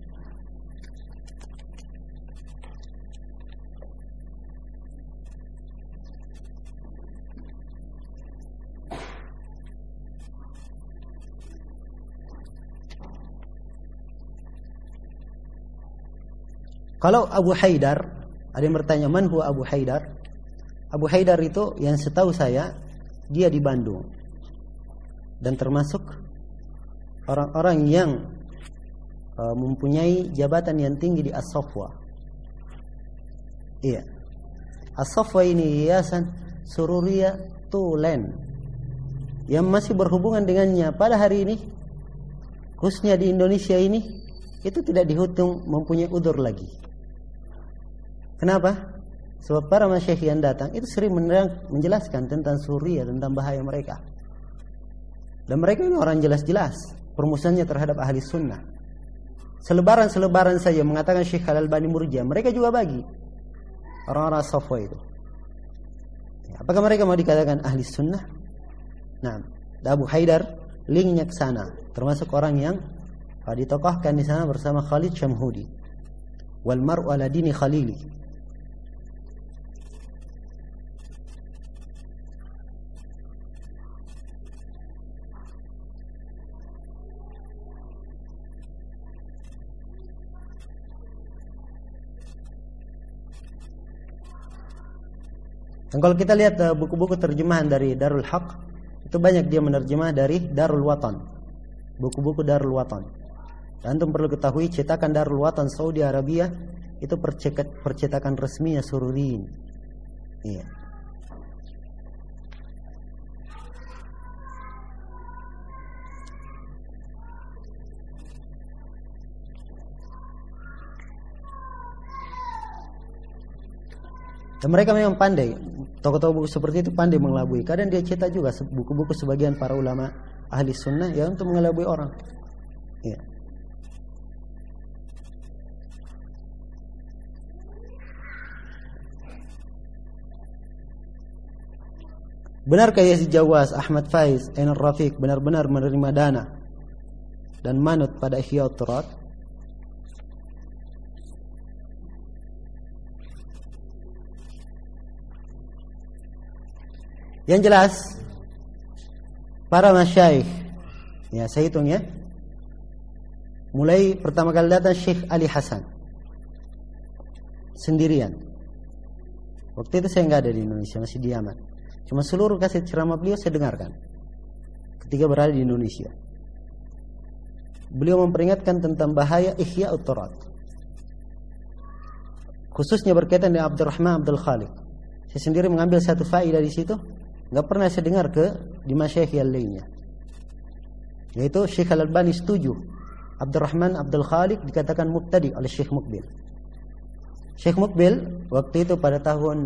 Kalau Abu Haidar, ada yang bertanya, man huwa Abu Haidar? Abu Haidar itu yang setahu saya dia di Bandung dan termasuk orang-orang yang mempunyai jabatan yang tinggi di As-Safwa. Iya. As-Safwa ini yayasan Sururiyah Tulen yang masih berhubungan dengannya pada hari ini, khususnya di Indonesia ini, itu tidak dihitung mempunyai udzur lagi. Kenapa? Sebab para masyayikh yang datang itu sering menjelaskan tentang Sururiyah, tentang bahaya mereka. Dan mereka ini orang jelas-jelas permusuhannya terhadap ahli sunnah. Selebaran saja mengatakan Syekh Al-Albani murjiah, mereka juga bagi orang-orang Safwa itu. Apakah mereka mau dikatakan ahli sunnah? Nah, Abu Haidar linknya ke sana, termasuk orang yang ditokohkan di sana bersama Khalid Syamhudi. Wal mar'u ala dini khalili. Dan kalau kita lihat buku-buku terjemahan dari Darul Haq, itu banyak dia menerjemah dari Darul Watan, buku-buku Darul Watan. Dan antum perlu ketahui cetakan Darul Watan Saudi Arabia itu percetakan resminya Sururiyin. Iya. Dan mereka memang pandai, tokoh-tokoh buku seperti itu pandai mengelabui. Kadang dia cetak juga buku-buku sebagian para ulama ahli sunnah ya untuk mengelabui orang. Ya. Benarkah Yazid Jawas, Ahmad Faiz, Ainar Rafiq benar-benar menerima dana dan manut pada Ihya Turat? Yang jelas para masyayikh. Ya, saya hitung ya. Mulai pertama kali datang Syekh Ali Hasan sendirian. Waktu itu saya nggak ada di Indonesia, masih di Yaman. Cuma seluruh kaset ceramah beliau saya dengarkan ketika berada di Indonesia. Beliau memperingatkan tentang bahaya Ihya'ut Turat, khususnya berkaitan dengan Abdurrahman Abdul Khaliq. Saya sendiri mengambil satu faedah di situ, nggak pernah saya dengar di masyayikh yang lainnya. Yaitu Syekh Al-Albani setuju Abdurrahman Abdul Khaliq dikatakan mubtadi oleh Syekh Mukbil. Syekh Mukbil waktu itu pada tahun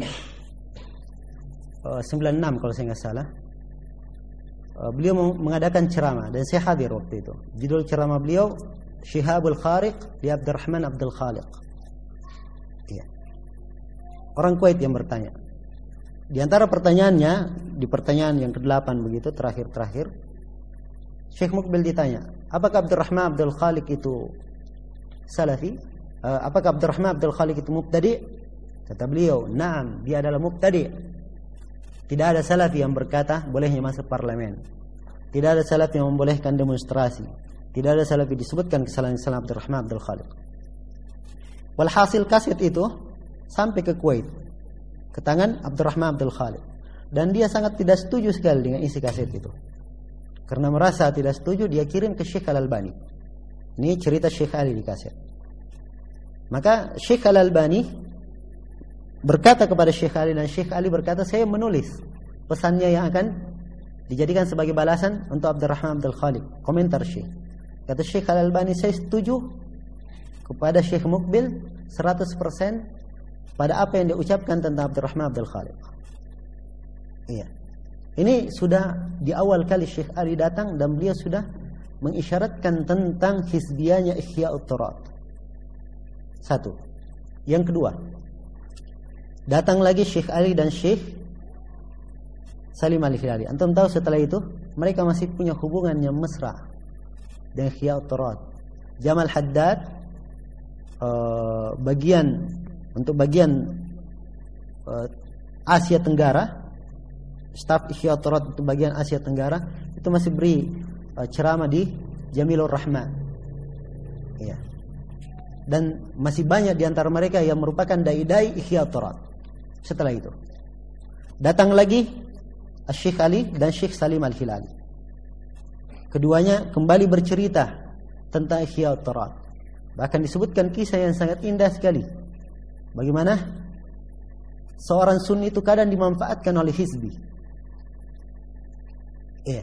96 kalau saya nggak salah, beliau mengadakan ceramah dan saya hadir waktu itu. Judul ceramah beliau Syihabul Khariq di Abdurrahman Abdul Khaliq. Iya. Orang Kuwait yang bertanya. Di antara pertanyaannya, di pertanyaan yang ke-8 begitu terakhir, Syekh Mukbil ditanya, apakah Abdurrahman Abdul Khaliq itu salafi? Apakah Abdurrahman Abdul Khaliq itu mubtadi? Kata beliau, "Na'am, dia adalah mubtadi." Tidak ada salafi yang berkata bolehnya masuk parlemen. Tidak ada salafi yang membolehkan demonstrasi. Tidak ada salafi disebutkan kesalahan-kesalahan Abdurrahman Abdul Khaliq. Walhasil kaset itu sampai ke Kuwait, ke tangan Abdurrahman Abdul Khaliq, dan dia sangat tidak setuju sekali dengan isi kaset itu. Karena merasa tidak setuju, dia kirim ke Syekh Al-Albani. Ini cerita Syekh Ali di kaset. Maka Syekh Al-Albani berkata kepada Syekh Ali, dan Syekh Ali berkata, saya menulis pesannya yang akan dijadikan sebagai balasan untuk Abdurrahman Abdul Khaliq. Komentar Syekh. Kata Syekh Al-Albani, saya setuju kepada Syekh Mukbil 100% pada apa yang diucapkan tentang Abdurrahman Abdul Khaliq. Iya. Ini sudah di awal kali Syekh Ali datang dan beliau sudah mengisyaratkan tentang hizbiyahnya Ihya'ut Turat. Satu. Yang kedua, datang lagi Syekh Ali dan Syekh Salim Al-Hilali. Antum tahu setelah itu mereka masih punya hubungan yang mesra dengan Ihya'ut Turat. Jamal Haddad untuk bagian Asia Tenggara, staf Ihya'ut Turat untuk bagian Asia Tenggara itu masih beri ceramah di Jamilur Rahman. Iya. Dan masih banyak di antara mereka yang merupakan dai-dai Ihya'ut Turat. Setelah itu datang lagi Syekh Ali dan Syekh Salim Al-Hilali. Keduanya kembali bercerita tentang Ihya'ut Turat. Bahkan disebutkan kisah yang sangat indah sekali. Bagaimana seorang sunni itu kadang dimanfaatkan oleh hizbi. Iya.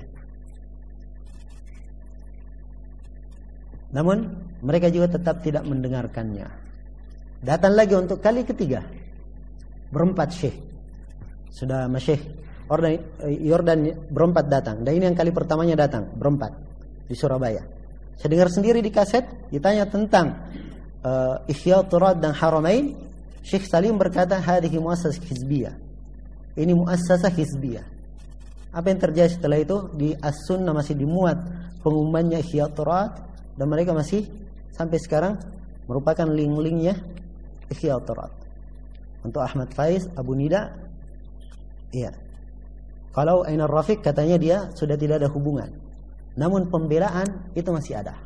Namun mereka juga tetap tidak mendengarkannya. Datang lagi untuk kali ketiga, berempat syekh. Sudah Syekh Yordan berempat datang. Dan ini yang kali pertamanya datang berempat di Surabaya. Saya dengar sendiri di kaset ditanya tentang Ihya'ut Turat dan Haramain. Syekh Salim berkata, hadhihi muassasah hizbiyah. Ini muassasah hizbiyah. Apa yang terjadi setelah itu? Di As-Sunnah masih dimuat pengumumannya Ihya'ut Turat, dan mereka masih sampai sekarang merupakan link-linknya Ihya'ut Turat. Untuk Ahmad Faiz, Abu Nida, iya. Kalau Ainar Rafiq katanya dia sudah tidak ada hubungan, namun pembelaan itu masih ada.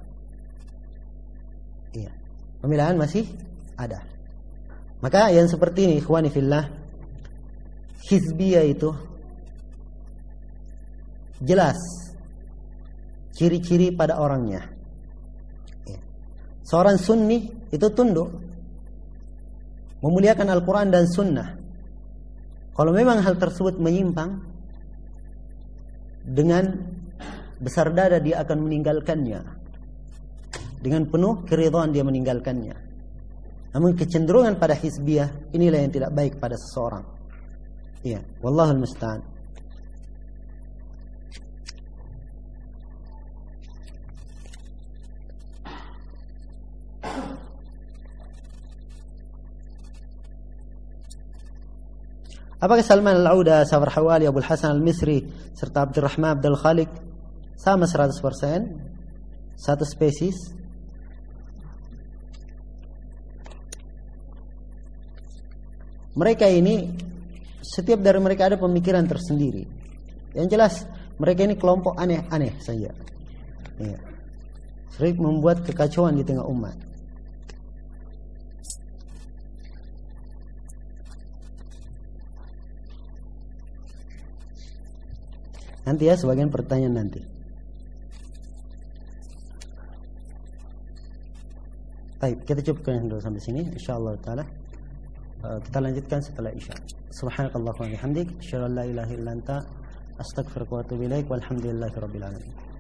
Iya, pembelaan masih ada. Maka yang seperti ini, ikhwani fillah, hizbiyah itu jelas ciri-ciri pada orangnya. Seorang sunni itu tunduk, memuliakan Al-Quran dan Sunnah. Kalau memang hal tersebut menyimpang, dengan besar dada dia akan meninggalkannya. Dengan penuh keridhaan dia meninggalkannya. Namun kecenderungan pada hizbiyah, inilah yang tidak baik pada seseorang. Iya, wallahul musta'an. Apakah Salman Al-Auda, Safar Hawali, Abu Hasan Al-Misri serta Abdurrahman Abdul Khaliq sama 100%? Satu spesies? Mereka ini, setiap dari mereka ada pemikiran tersendiri. Yang jelas Mereka ini kelompok aneh-aneh saja. Ya. Sering membuat kekacauan di tengah umat. Nanti ya, sebagian pertanyaan nanti. Baik, kita cukupkan dulu sampai sini. Insyaallah taala kita lanjutkan setelah Isya. Subhanakallahumma wa bihamdik, asyhadu an la ilaha illa anta, astaghfiruka wa atubu ilaik, walhamdulillahirabbil alamin.